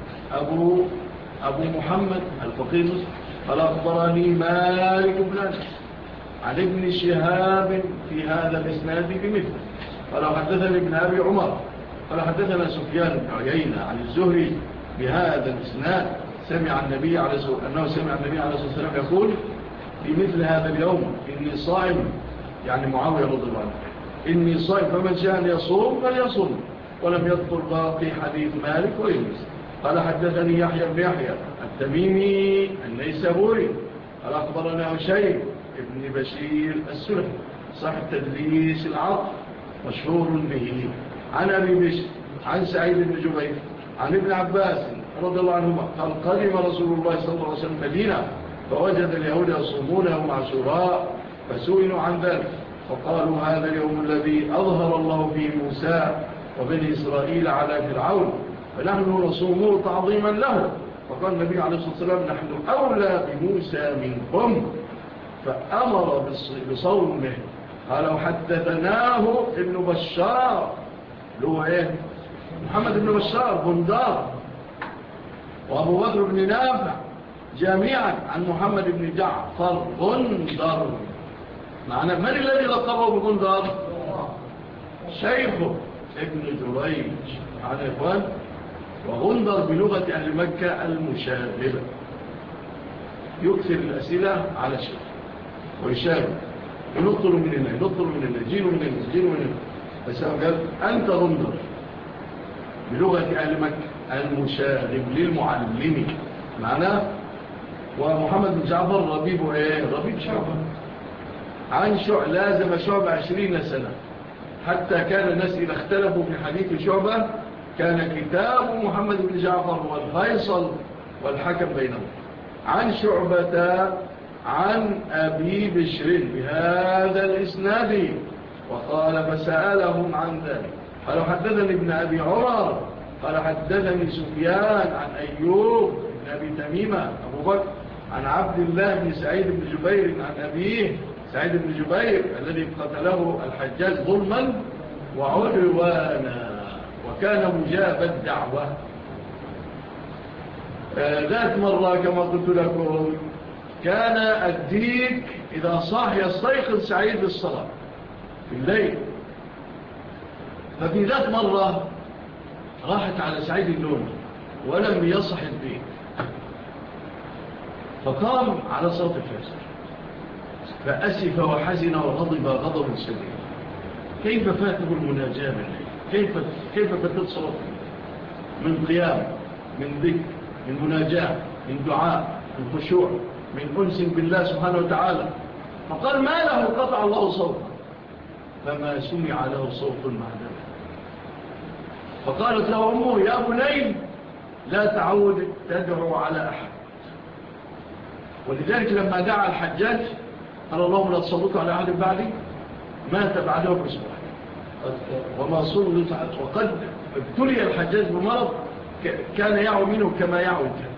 أبو محمد الفقيه المصري قال أخبرني مالك بن أنس عن ابن شهاب في هذا الإسناد بمثله. قال حدثني ابن أبي عمر قال حدثنا سفيان بن عيينة عن الزهري بهذا الإسناد سمع النبي عليه الصلاة والسلام يقول في مثل هذا اليوم إني صائم، يعني معاوية رضي الله عنه، إني صائم فمن شاء أن يصوم فليصوم، ولم يذكر باقي حديث مالك ويونس. قال حدثني يحيى بن يحيى التميمي النيسابوري قال أخبرنا هشيم ابن بشير السلفي صاحب تدليس العرض مشهور به عن أبي بشر عن سعيد بن جبير عن ابن عباس رضي الله عنهما قال قدم رسول الله صلى الله عليه وسلم مدينة فوجد اليهود يصومون يوم عاشوراء فسئلوا عن ذلك فقالوا هذا اليوم الذي أظهر الله فيه موسى وبني إسرائيل على فرعون فنحن نصومه تعظيما له. فقال النبي عليه الصلاة والسلام نحن أولى بموسى منكم فأمر بصومه. قالوا حدثناه ابن بشار له محمد بن بشار بندار وأبو بكر بن نافع جميعا عن محمد بن جعفر بندر. معنى من الذي لقبه بندر؟ شيخه ابن جريج عن إخوان. وغندر بلغة أهل مكة المشاغبة، يكثر الأسئلة على شيء ويشاغب، ينطر من هنا ينطر من هنا جين من هنا جين من هنا، بس قال أنت غندر بلغة أهل مكة المشاغب للمعلم معناه. ومحمد بن جعفر ربيبه ربيب شعبة عن لازم شعبة 20 سنة، حتى كان الناس إذا اختلفوا في حديث شعبة كان كتاب محمد بن جعفر والفيصل والحكم بينهم. عن شعبة عن أبي بشر بهذا الإسناد وقال فسألهم عن ذلك. قال حدثني ابن أبي عمر قال حدثني سفيان عن أيوب بن أبي تميمة أبو بكر عن عبد الله بن سعيد بن جبير عن أبيه سعيد بن جبير الذي قتله الحجاج ظلما وعدوانا وكان مجاب الدعوة. ذات مرة كما قلت لكم كان الديك إذا صاح يستيقظ سعيد للصلاة في الليل، ففي ذات مرة راحت على سعيد النوم ولم يصح الديك فقام على صوت الفجر فأسف وحزن وغضب غضب شديد. كيف فاته المناجاة بالليل؟ كيف فتت صلاته من قيام من ذكر من مناجاة من دعاء من خشوع من أنس بالله سبحانه وتعالى. فقال ما له قطع الله صوته فما سمع له صوت مع ذلك. فقالت له أمه يا بني لا تعود تدعو على أحد. ولذلك لما دعا الحجاج قال اللهم لا تسلط على أحد بعدي، مات بعده بأسبوع وما سلط. وقد ابتلي الحجاج بمرض كان يعو منه كما يعو كان.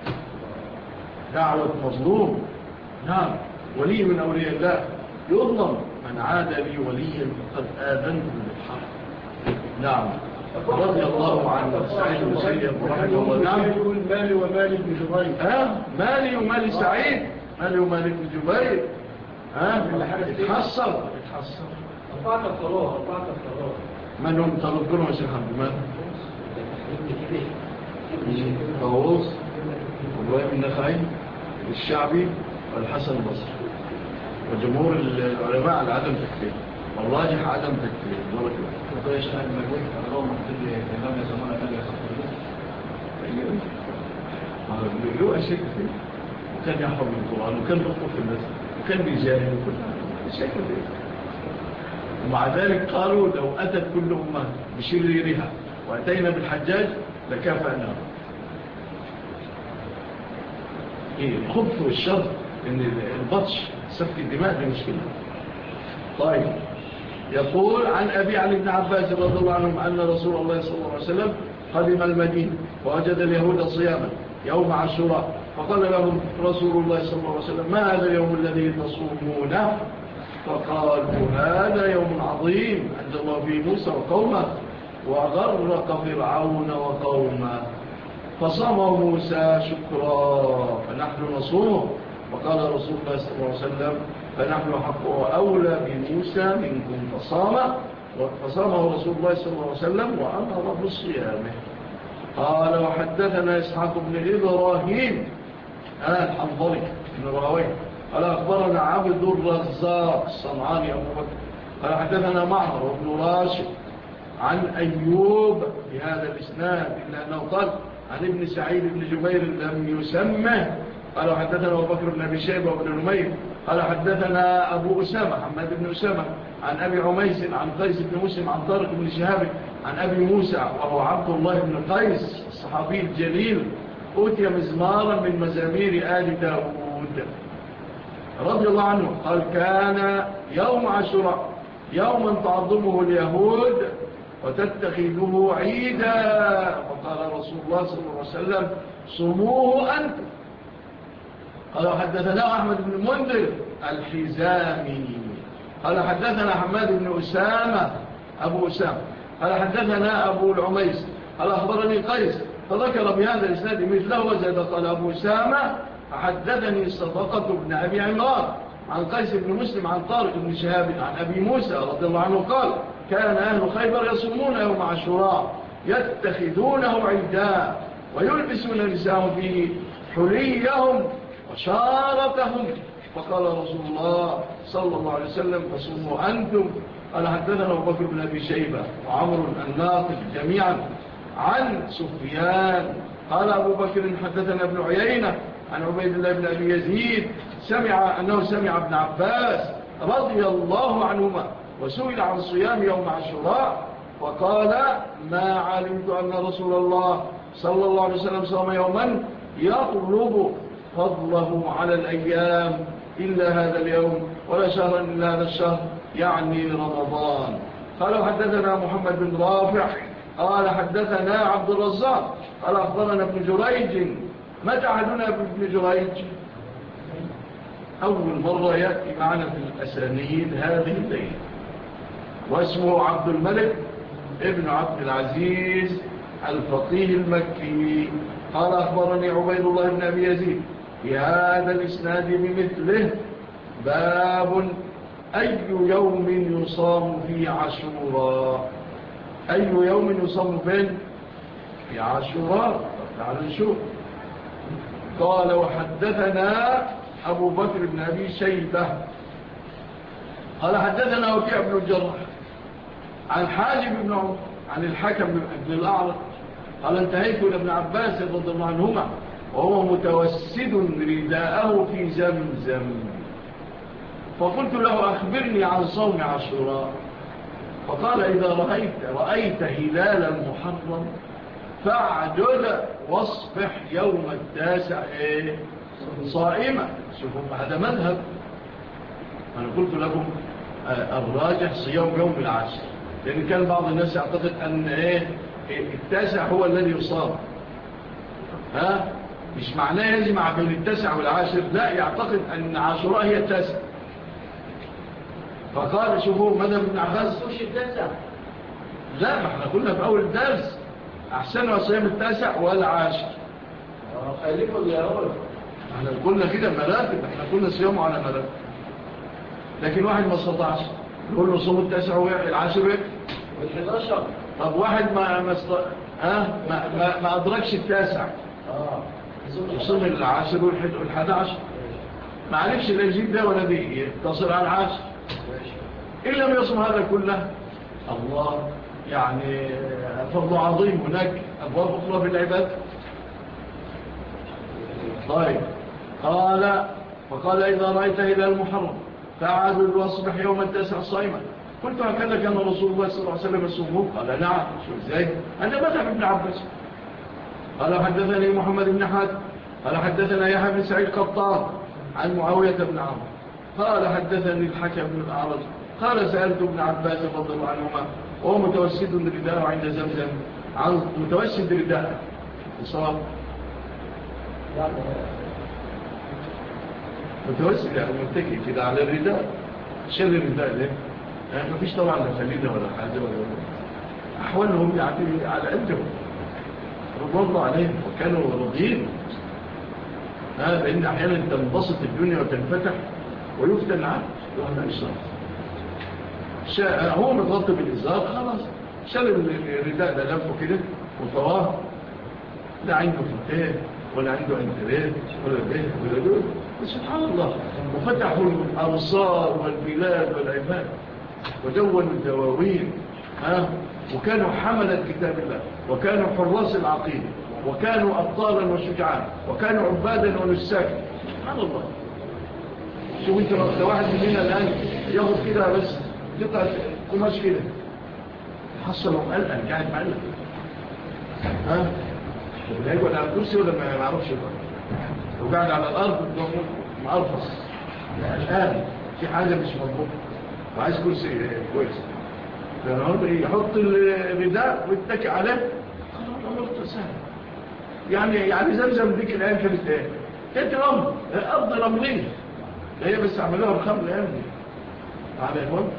دعوة مظلوم، نعم، ولي من أولياء الله يظلم. من عاد لي وليا فقد آذنته بالحرب. نعم. رضي الله عنه سعيد المسيب ورحمه الله. نعم. يقول مالي ومالي ابن جبير. مالي ومالي سعيد، مالي ومالي ابن جبير. اتحصر. أربعة الطلاق. من هم تذكرهم يا شيخ عبد المال؟ طاووس وابراهيم النخعي الشعبي والحسن البصري. وجمهور العلماء على عدم تكفير، والراجح عدم تكفير. بارك الله. وقال يشتغل المجهول اللهم اغفر لي الإمام يا زمان النبي صلى الله عليه وسلم. له أشياء كثير، وكان يحفظ القرآن وكان يخطب في الناس وكان بيجاهد وكل أشياء كثير. ومع ذلك قالوا لو أتت كل أمة بشريرها وأتينا بالحجاج لكافأنا. الخبث والشر إن البطش سفك الدماء دي مشكلة. طيب، يقول عن أبي علي بن عباس رضي الله عنهم أن رسول الله صلى الله عليه وسلم قدم المدينة ووجد اليهود صياما يوم عاشوراء، فقال لهم رسول الله صلى الله عليه وسلم ما هذا اليوم الذي تصومونه؟ فقالوا هذا يوم عظيم أنزل الله فيه موسى وقومه وغرق فرعون وقومه، فصامه موسى شكرا فنحن نصومه. وقال رسول الله صلى الله عليه وسلم فنحن حق وأولى بموسى منكم، فصامه رسول الله صلى الله عليه وسلم وأمر بصيامه. قال وحدثنا إسحاق بن إبراهيم الحنظلي بن راهويه قال أخبرنا عبد الرزاق الصنعاني أبو بكر قال حدثنا معمر وابن راشد عن أيوب بهذا الإسناد إلا أنه قال عن ابن سعيد بن جبير لم يسمه. قال حدثنا أبو بكر بن أبي شيبة وابن نمير قال حدثنا أبو أسامة حماد بن أسامة عن أبي عميس عن قيس بن مسلم عن طارق بن شهاب عن أبي موسى وهو عبد الله بن قيس الصحابي الجليل أوتي مزمارا من مزامير آل داود رضي الله عنه قال كان يوم عاشوراء يوما تعظمه اليهود وتتخذه عيدا، وقال رسول الله صلى الله عليه وسلم صموه أنتم. قال حدثنا أحمد بن المنذر الحزامي قال حدثنا حماد بن أسامة أبو أسامة قال حدثنا أبو العميس قال أخبرني قيس فذكر بهذا الإسناد مثله وزاد قال أبو أسامة فحدثني صدقة بن أبي عمران عن قيس بن مسلم عن طارق بن شهاب عن أبي موسى رضي الله عنه قال كان أهل خيبر يصومون يوم عاشوراء يتخذونه عيدا ويلبسون نساءهم فيه حليهم وشارتهم، فقال رسول الله صلى الله عليه وسلم فصوموا أنتم. قال حدثنا أبو بكر بن أبي شيبة وعمر الناقد جميعا عن سفيان قال أبو بكر حدثنا ابن عيينة عن عبيد الله بن أبي يزيد أنه سمع ابن عباس رضي الله عنهما وسئل عن صيام يوم عاشوراء وقال ما علمت أن رسول الله صلى الله عليه وسلم صام يوما يطلب فضله على الأيام إلا هذا اليوم ولا شهرا إلا هذا الشهر يعني رمضان. قال حدثنا محمد بن رافع قال حدثنا عبد الرزاق قال أخبرنا ابن جريج. متى عدنا ابن جريج؟ أول مرة يأتي معنا في الأسانيد هذه الليلة واسمه عبد الملك ابن عبد العزيز الفقيه المكي قال أخبرني عبيد الله بن أبي يزيد في هذا الإسناد بمثله باب أي يوم يصام في عاشوراء. أي يوم يصام في عاشوراء تعالوا نشوف. قال وحدثنا أبو بكر بن أبي شيبة قال حدثنا وكيع بن الجراح عن حاجب بن عمر عن الحكم بن الأعرج قال انتهيت إلى ابن عباس رضي الله عنهما وهو متوسد رداءه في زمزم فقلت له أخبرني عن صوم عاشوراء فقال إذا رأيت هلال المحرم فاعدل واصبح يوم التاسع صائمة. شوفوا هذا مذهب. أنا قلت لكم الراجح صيام يوم العاشر، لأن كان بعض الناس يعتقد أن التاسع هو الذي يصام. مش معناه يجمع بين التاسع والعاشر، لا، يعتقد أن عاشوراء هي التاسع. فقال شوفوا مذهب ابن عباس لا، ما احنا قلنا في أول الدرس أحسن صيام التاسع والعاشر. خليكم اليهود. احنا قلنا كده مراتب، احنا قلنا صيامه على مراتب. لكن واحد ما استطاعش نقول له صوم التاسع والعاشر وال11. طب واحد ما أدركش التاسع يصوم العاشر وال11، ما عرفش لا يجيب ده ولا دي، يتصل على العاشر. إن لم يصوم هذا كله الله يعني فضل عظيم. هناك أبواب أخرى في العباد. طيب فقال إذا رأيت هلال المحرم فعادل واصبح يوم التاسع صائما. قلت هكذا كان رسول الله صلى الله عليه وسلم يصومه؟ قال نعم. شو ازاي؟ هذا مذهب ابن عباس. قال حدثني محمد بن حاتم قال حدثنا يحيى بن سعيد قطان عن معاوية بن عمرو قال حدثني الحكم بن الأعرج قال سألت ابن عباس رضي الله عنهما وهو متوسد رداءه عند زمزم، عن متوسد رداءه الصواب متوسد يعني متكئ كده على الرداء. شال الرداء ليه؟ يعني ما فيش طبعا لا فليدة ولا حاجة ولا أحوالهم يعني على قدهم رضي الله عليهم وكانوا راضيين. لأن أحيانا تنبسط الدنيا وتنفتح ويفتن عنه هو متغطي بالإزار خلاص، شال الرداء ده لفه كده وطواه، لا عنده فتاه ولا عنده انتريت ولا به ولا دول. سبحان الله. وفتحوا الأمصار والبلاد والعباد ودونوا الدواوين وكانوا حملة كتاب الله وكانوا حراس العقيدة وكانوا أبطالا وشجعان وكانوا عبادا ونساكا. سبحان الله. شوف انت لو واحد مننا الآن ياخد كده بس قطعة قماش كده حصلوا قلقا قاعد معلق لا يقعد على الكرسي ولا ما يعرفش يقعد، لو قاعد على الأرض معرفص الآن في حاجة مش مضبوطة وعايز كرسي كويس، يحط الرداء ويتكي عليه الأمر سهل. يعني زمزم ديك الآن كانت ايه؟ كانت رمل، أرض رملية، هي بس عملوها الخمر يعني على إخوان.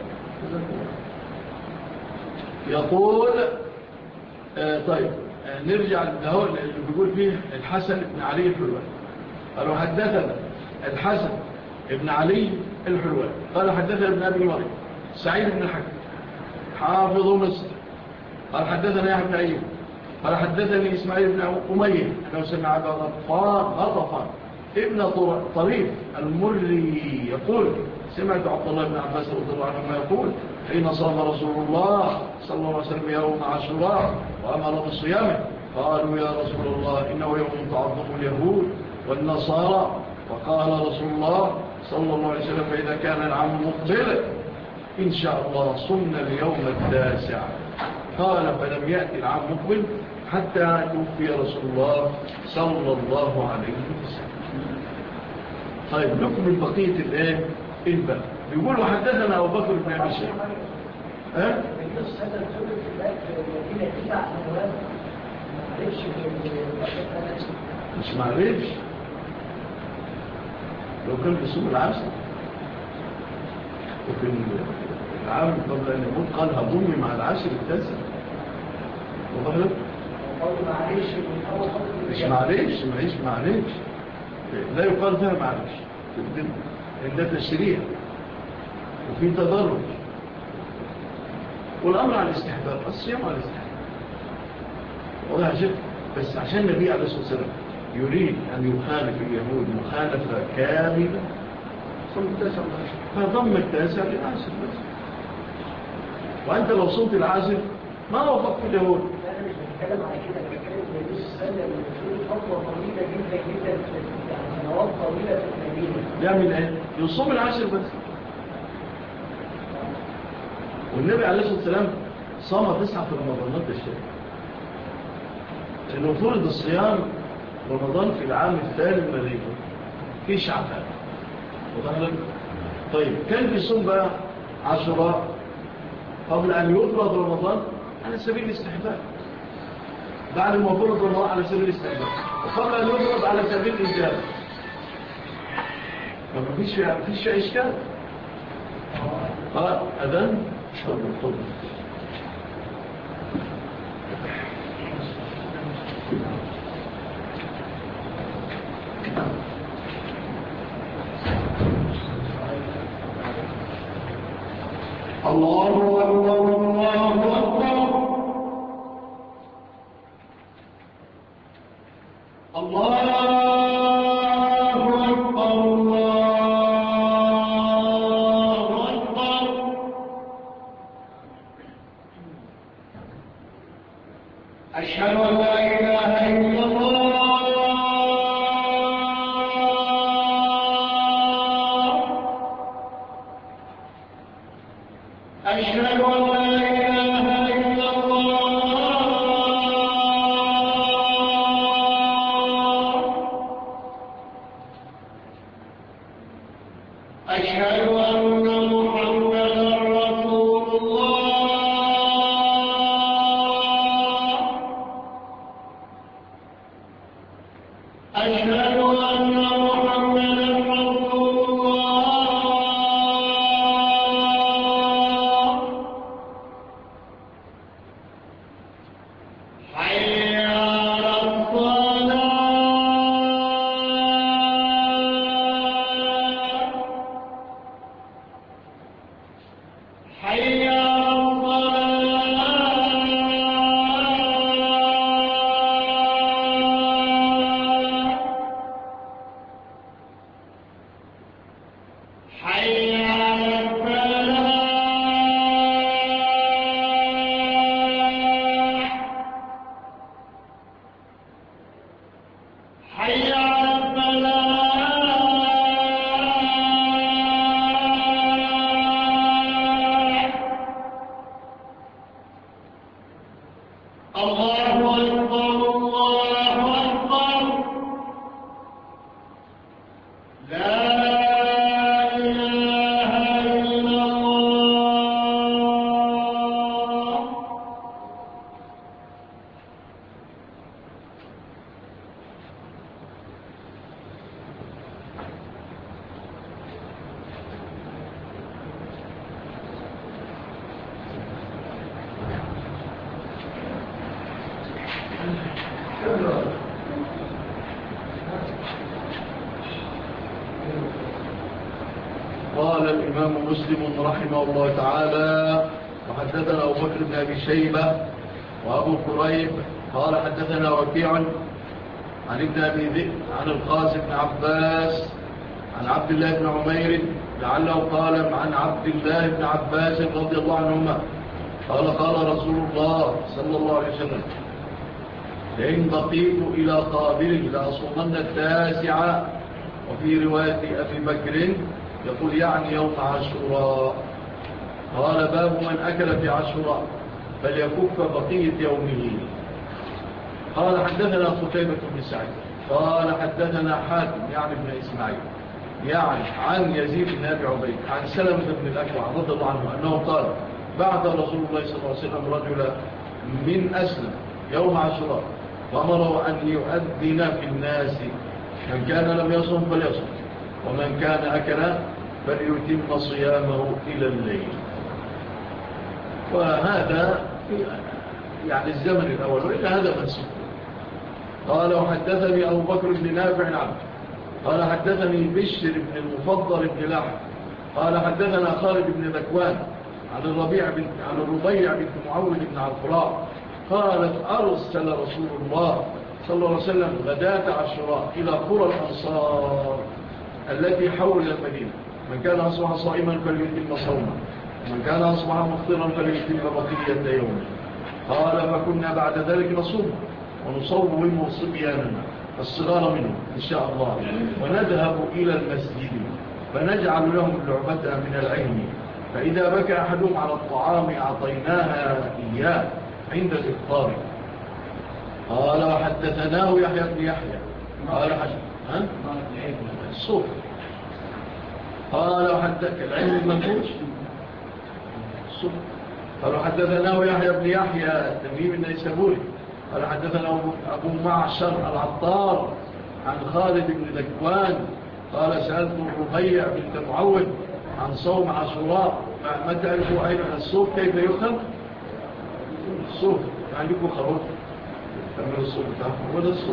يقول طيب نرجع للدهور اللي بيقول فيه الحسن بن علي الحلواني. قالوا حدثنا الحسن بن علي الحلواني قال حدثنا ابن أبي مريم سعيد بن الحكم حافظ مصر قال حدثنا يحيى بن أيوب قال حدثني إسماعيل بن أمية أنه سمع أبا غطفان ابن طريف المري يقول سمعت عبد الله بن عباس رضي الله عنهما يقول حين صام رسول الله صلى الله عليه وسلم يوم عاشوراء وأمر بصيامه قالوا يا رسول الله إنه يوم تعظم اليهود والنصارى، وقال رسول الله صلى الله عليه وسلم فإذا كان العام مقبل إن شاء الله صمنا اليوم التاسع. قال فلم يأتي العام مقبل حتى توفي رسول الله صلى الله عليه وسلم. طيب نكمل بقية الآن الباب. بيقول وحدثنا أبو بكر بن أبي شيبة مش معرفش لو كان بسوء العسل وفي العام قبل أن يموت قال هضمي مع العشر التاسع وضحلت مش معرفش لا يقال فيها معرفش إن ده تشريع وفي تدرج والأمر على الاستحباب الصيام على الاستحباب والله شيء. بس عشان النبي عليه الصلاة والسلام يريد أن يخالف اليهود مخالفة كاملة فضم التاسع للعاشر بس. وأنت لو صمت العاشر ما وفقت اليهود. أنا مش بتكلم على كده، بتكلم النبي صلى الله عليه وسلم يقول فترة طويلة جدا جدا يعني سنوات طويلة في المدينة يعمل ايه؟ يصوم العاشر بس. والنبي عليه الصلاة والسلام صام 9 في رمضان الشيء إنه فرض الصيام رمضان في العام الثالث المريض في شعبان. طيب كان بيصوم بقى عاشوراء قبل أن يفرض رمضان على سبيل الاستحباب، بعد ما فرض رمضان على سبيل الاستحباب، وقبل أن يفرض على سبيل الإجابة. فما فيش إشكال. قال أذن تفضل. الله أكبر الله أكبر الله أكبر الله أكبر. أشهد أن لا إله إلا الله أشهد أن لا إله إلا الله أشهد أن محمدا رسول الله أشهد أن محمدا رسول الله. حي على الصلاة حي على الصلاة حي على الفلاح حي على الفلاح. الله أكبر الله أكبر لا إله إلا الله. قال الإمام مسلم رحمه الله تعالى وحدثنا أبو بكر بن أبي شيبة وأبو كريب قال حدثنا وكيع عن ابن أبي ذئب عن القاسم بن عباس عن عبد الله بن عمير لعله قال عن عبد الله بن عباس رضي الله عنهما قال قال رسول الله صلى الله عليه وسلم لئن بقيت إلى قابل لأصومن 9. وفي رواية أبي بكر يقول يعني يوم عاشوراء. قال باب من أكل في عاشوراء فليكف بقية يومه. قال حدثنا قتيبة بن سعيد قال حدثنا حاتم يعني ابن إسماعيل يعني عن يزيد بن أبي عبيد عن سلمة بن الأكوع رضي الله عنه أنه قال بعث رسول الله صلى الله عليه وسلم رجلا من أسلم يوم عاشوراء فأمره أن يؤذن في الناس من كان لم يصم فليصم ومن كان أكل فليتم صيامه إلى الليل. وهذا يعني الزمن الأول وإلا هذا منسوخ. قال وحدثني أبو بكر بن نافع عنه قال حدثني بشر بن المفضل بن لحم قال حدثنا خالد بن ذكوان عن الربيع بنت معول بن عفراء قالت أرسل رسول الله صلى الله عليه وسلم غداة عاشوراء إلى قرى الأنصار التي حول المدينة من كان أصبح صائما فليتم صوما ومن كان أصبح مفطرا فليتم بقية يومه. قال فكنا بعد ذلك نصوم ونصوم صبياننا الصغار منه إن شاء الله ونذهب إلى المسجد فنجعل لهم اللعبة من العلم فإذا بكى أحدهم على الطعام أعطيناها إياه عند الإفطار. قال وحدثناه يحيى بن يحيى قال الصوف. قال وحدث العلم المنفوش الصوف. قال وحدثناه يحيى بن يحيى التميمي النيسابوري قال حدثنا أبو معشر العطار عن خالد بن ذكوان قال سألت ربيع بنت معود عن صوم عاشوراء ما تعرفوا أين الصوف كيف يؤخذ؟ الصوف عندكم خروف تعملوا الصوف بتاعكم وده الصوف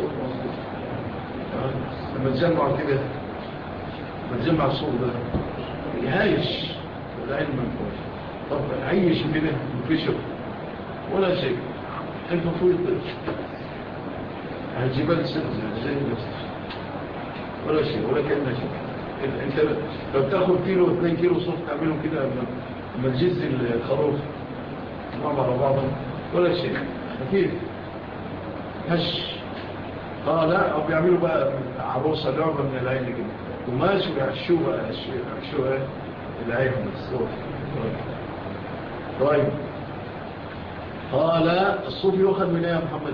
لما تجمعوا كده لما تجمع الصوف ده يهايش والعلم منفوش. طب عيش كده وفشر ولا شيء انت فوق الجبال زي النفس ولا شيء ولا كأنها شيء. انت لو تاخد كيلو 2 كيلو صوف تعمله كده لما تجز الخروف مع بعضهم ولا شيء خفيف هش. قال لا او بيعملوا بقى عروسه لعبه من العين كده وماشي ويعشوه بقى يعشوه العين من الصوف. طيب قال الصوف يؤخذ من ايه يا محمد؟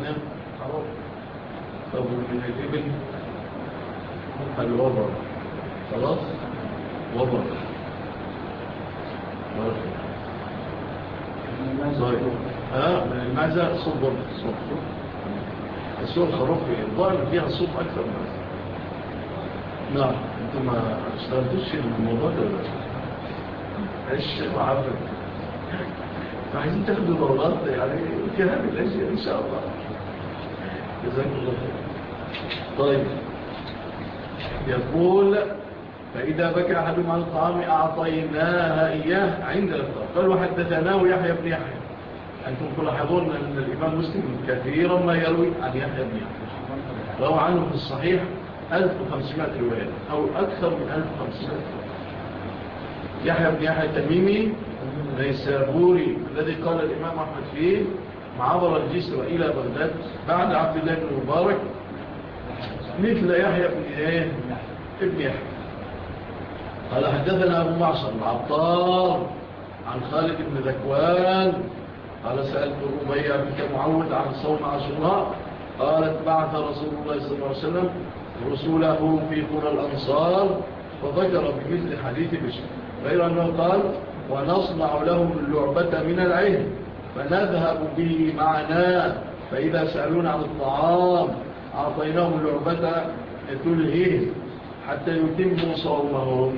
طب من الابل الوبر خلاص وبر طيب من المعزة صوف برضه السوق الخروفي الظاهر فيها صوف اكثر من نعم. انتم ما اشتغلتوش في الموضوع ده ايش وعارفك فعايزين تاخدوا دورات يعني في هذه الاشياء ان شاء الله. جزاك الله خير. طيب يقول فإذا بكى أحدهم على الطعام أعطيناها إياه عند الإفطار. قال وحدثناه يحيى بن يحيى. أنتم تلاحظون أن الإمام مسلم كثيرا ما يروي عن يحيى بن يحيى روى عنه في الصحيح 1500 رواية أو أكثر من 1500 رواية. يحيى بن يحيى التميمي النيسابوري الذي قال الإمام أحمد فيه معبر الجسر إلى بغداد بعد عبد الله بن مبارك مثل يحيى بن يحيى. قال حدثنا أبو معشر العطار عن خالد بن ذكوان قال سألت ربيع بنت معود عن صوم عاشوراء قالت بعث رسول الله صلى الله عليه وسلم رسوله في قرى الأنصار فذكر بمثل حديث بشر غير أنه قال ونصنع لهم اللعبة من العهن فنذهب به معنا فإذا سألون عن الطعام أعطيناهم اللعبة تلهيه حتى يتموا صومهم.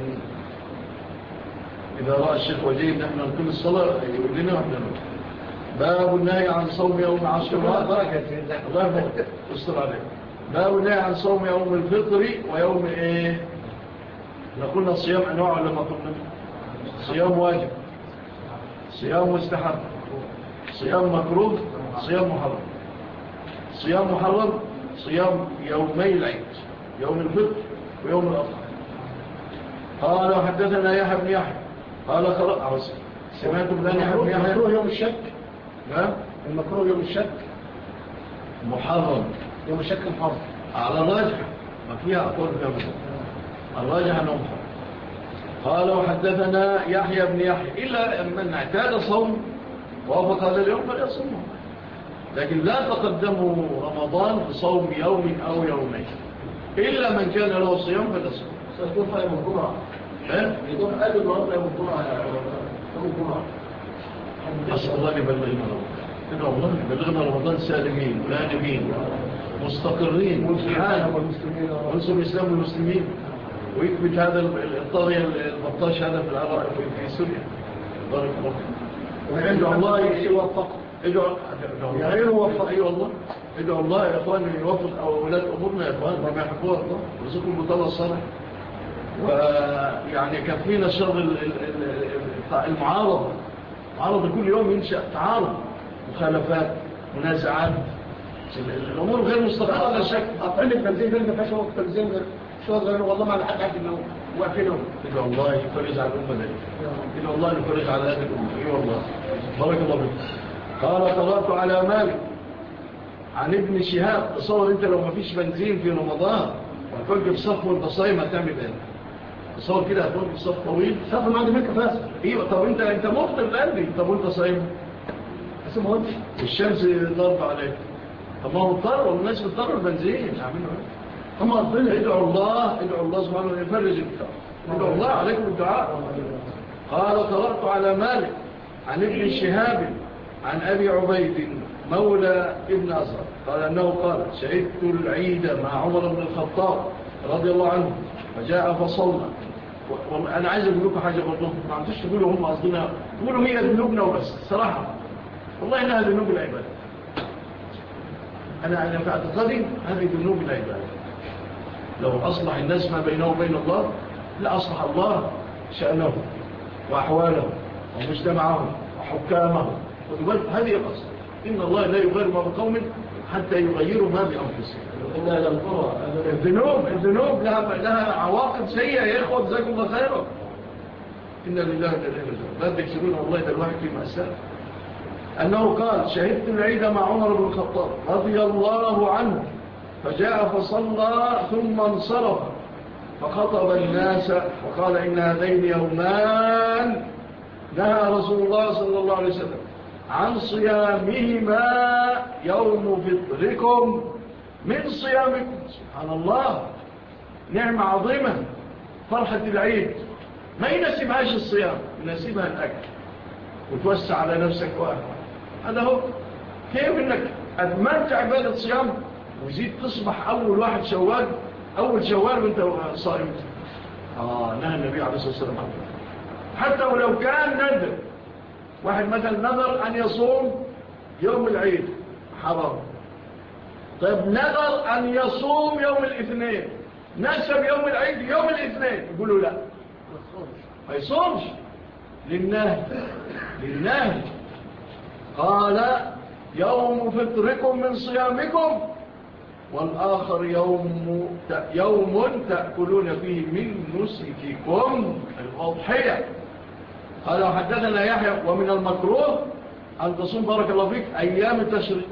إذا رأى الشيخ وجيه نحن نقيم الصلاة يقول لنا وإحنا نقول باب النهي عن صوم يوم عاشوراء الله يبارك استر عليك. باب النهي عن صوم يوم الفطر ويوم ايه؟ قلنا صيام انواع ولا ما قلنا؟ صيام واجب صيام مستحب صيام مكروه صيام محرم. صيام محرم صيام يومي العيد يوم الفطر ويوم الأضحى. قال وحدثنا يحيى بن يحيى قال خلاص سمعتم بن يحيى بن يحيى المكروه يوم الشك. نعم المكروه يوم الشك محرم يوم الشك محرم على الراجح ما فيها أقول كامل الراجح أنه محرم. قال وحدثنا يحيى بن يحيى إلا من اعتاد صوم وافق هذا اليوم فليصومه لكن لا تقدموا رمضان بصوم يوم أو يومين إلا من كان له صيام فليصوم. سيكون في يوم الجمعة يكون قالوا النهارده يوم الجمعة يوم الجمعة. أسأل الله يبلغنا رمضان. إن الله يبلغنا رمضان سالمين غانمين مستقرين وانصر الإسلام والمسلمين ويثبت هذا الطاغية البطاش هذا في العراق في سوريا. بارك الله وعند الله يوفق ادعوا اي والله ادعوا الله يا اخوان يوفق اولاد امورنا يا اخوان بما يحبوها الله ورزقكم البطاله الصالح ويعني كفينا شر المعارضه كل يوم ينشا تعارض مخالفات منازعات الامور غير مستقره لا شك. قطعين البنزين غير ما فيهاش وقت بنزين غير شو غير والله ما لحد عارف انه واقفين ادعوا الله يفرج على الامه دي ادعوا الله يفرج على هذه الامه اي والله بارك الله فيك. قال قرأت على مالك عن ابن شهاب. تصور انت لو ما فيش بنزين في رمضان وتوقف صف وانت صايم هتعمل ايه؟ تصور كده هتقول في صف طويل سافر معاه دماغ كفاسة. ايوه. طب انت مفطر قلبي، طب وانت صايم؟ بس ما قلتش الشمس ضرب عليك، طب ما هو اضطر، والناس بتضطر البنزين يعملوا ايه؟ هم ربنا ادعوا الله سبحانه وتعالى يفرج الكرب. ادعوا الله عليكم الدعاء. قال قرأت على مالك عن ابن شهاب عن أبي عبيد مولى ابن أزهر قال أنه قال شهدت العيد مع عمر بن الخطاب رضي الله عنه فجاء فصلنا. أنا عايز أقول لكم حاجة برضه، ما عندوش تقولوا هم قصدنا، تقولوا هي ذنوبنا وبس صراحة، والله إنها ذنوب العباد. أنا في اعتقادي هذه ذنوب العباد. لو أصلح الناس ما بينه وبين الله لأصلح الله شأنهم وأحوالهم ومجتمعهم وحكامهم. هذه الأصل، إن الله لا يغير ما بقوم حتى يغيروا ما بأنفسهم. إنها لم ترى الذنوب لها عواقب سيئة يا إخوة، جزاكم الله خيرا. إن لله وإنا إليه راجعون. لا تكسرون والله ده الواحد في مأساة. أنه قال شهدت العيد مع عمر بن الخطاب رضي الله عنه فجاء فصلى ثم انصرف فخطب الناس وقال إن هذين يومان نهى رسول الله صلى الله عليه وسلم عن صيامهما يوم فطركم من صيامكم. سبحان الله، نعمة عظيمة، فرحة العيد ما يناسبهاش الصيام، يناسبها الأكل وتوسع على نفسك وأهلك. هذا هو كيف إنك أدمنت عبادة صيام وزيد تصبح أول واحد شوال، أول شوال وانت صائم. نهى النبي عليه الصلاة والسلام حتى ولو كان ندر. واحد مثلا نذر أن يصوم يوم العيد حرام، طيب نذر أن يصوم يوم الاثنين، نسب يوم العيد يوم الاثنين، يقولوا لا ما يصومش للنهي. قال يوم فطركم من صيامكم والآخر يوم تأكلون فيه من نسككم الأضحية. قال وحدثنا يحيى ومن المكروه أن تصوم بارك الله فيك أيام التشريق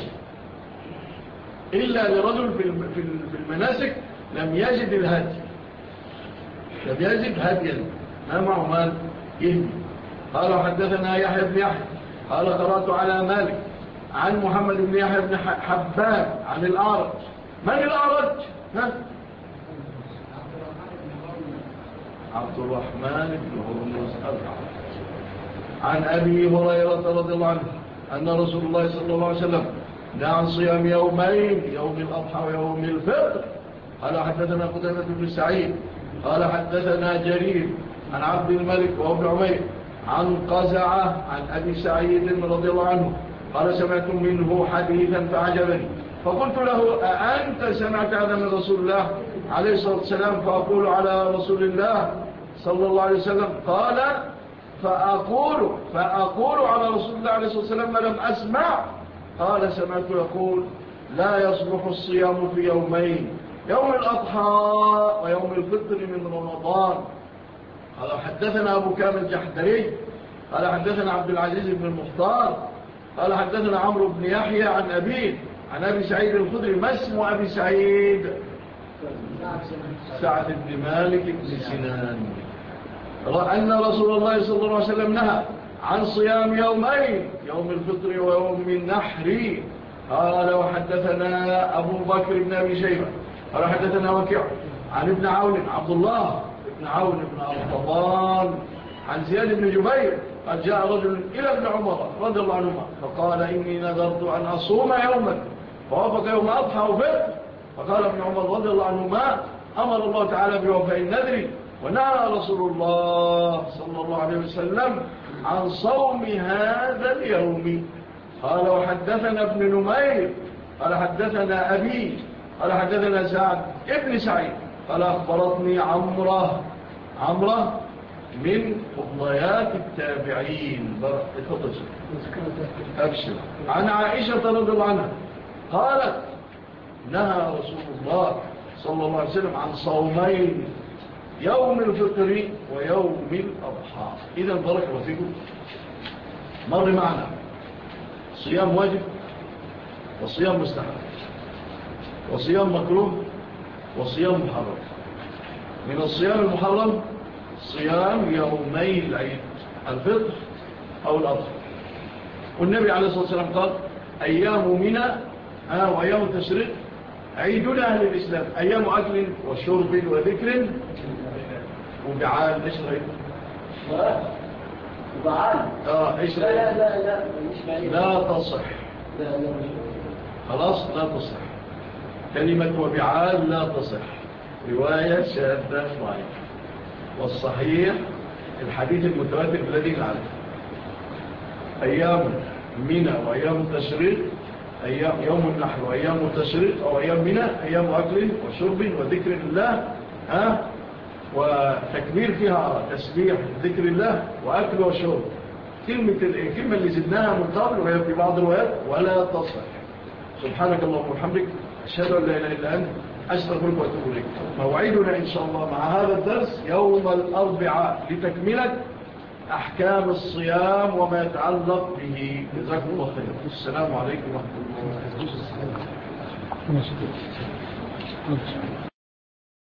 إلا لرجل في المناسك لم يجد الهدي، لم يجد هديا ما معه مال يهدي. قال وحدثنا يحيى بن يحيى قال قرأت على مالك عن محمد بن يحيى بن حبان عن الأعرج. من الأعرج؟ عبد الرحمن بن هرمز الأعرج عن أبي هريرة رضي الله عنه أن رسول الله صلى الله عليه وسلم نهى عن صيام يومين، يوم الأضحى ويوم الفطر. قال حدثنا قتيبة بن سعيد قال حدثنا جرير عن عبد الملك وابن عمير عن قزعة عن أبي سعيد رضي الله عنه قال سمعت منه حديثا فعجبني فقلت له أأنت سمعت هذا من رسول الله عليه الصلاة والسلام؟ فأقول على رسول الله صلى الله عليه وسلم. قال فأقول على رسول الله عليه الصلاة والسلام ما لم أسمع. قال سمعت يقول لا يصلح الصيام في يومين، يوم الأضحى ويوم الفطر من رمضان. قال حدثنا أبو كامل الجحدري قال حدثنا عبد العزيز بن المختار قال حدثنا عمرو بن يحيى عن أبيه عن أبي سعيد الخدري. ما اسم أبي سعيد؟ سعد بن مالك بن سنان. أن رسول الله صلى الله عليه وسلم نهى عن صيام يومين، يوم الفطر ويوم النحر. قال وحدثنا أبو بكر بن أبي شيبة قال حدثنا وكيع عن ابن عون عبد الله بن عون بن الطبان عن زياد بن جبير قال جاء رجل إلى ابن عمر رضي الله عنهما فقال إني نذرت أن أصوم يوما فوافق يوم أضحى وفطر. فقال ابن عمر رضي الله عنهما أمر الله تعالى بوفاء النذر ونهى رسول الله صلى الله عليه وسلم عن صوم هذا اليوم. قال وحدثنا ابن نمير قال حدثنا أبي قال حدثنا سعد ابن سعيد قال أخبرتني عمرة من فضليات التابعين أبشر عن عائشة رضي الله عنها قالت نهى رسول الله صلى الله عليه وسلم عن صومين، يوم الفطر ويوم الأضحى. إذا بارك الله فيكم مر معنا صيام واجب وصيام مستحب وصيام مكروه وصيام محرم. من الصيام المحرم صيام يومي العيد، الفطر أو الأضحى. والنبي عليه الصلاة والسلام قال أيام منى وأيام التشريق عيدنا أهل الإسلام، أيام أكل وشرب وذكر وبعال. إيش رأيك؟ وبعال؟ إيش لا رأيك؟ لا لا لا مش بعيد. لا تصح. لا لا مش خلاص لا تصح كلمة وبعال، لا تصح، رواية شاذة ضعيفة. والصحيح الحديث المتواتر الذي نعرفه أيام منى وأيام التشريق، أيام يوم النحر وأيام التشريق أو أيام منى أيام أكل وشرب وذكر الله، وتكبير فيها تسبيح ذكر الله وأكل وشرب. الكلمة اللي زدناها من قبل وهي في بعض الروايات ولا تصح. سبحانك اللهم وبحمدك أشهد أن لا إله إلا أنت أستغفرك وأتوب إليك. موعدنا إن شاء الله مع هذا الدرس يوم الأربعاء لتكملة أحكام الصيام وما يتعلق به. جزاكم الله خير. السلام عليكم ورحمة الله وبركاته.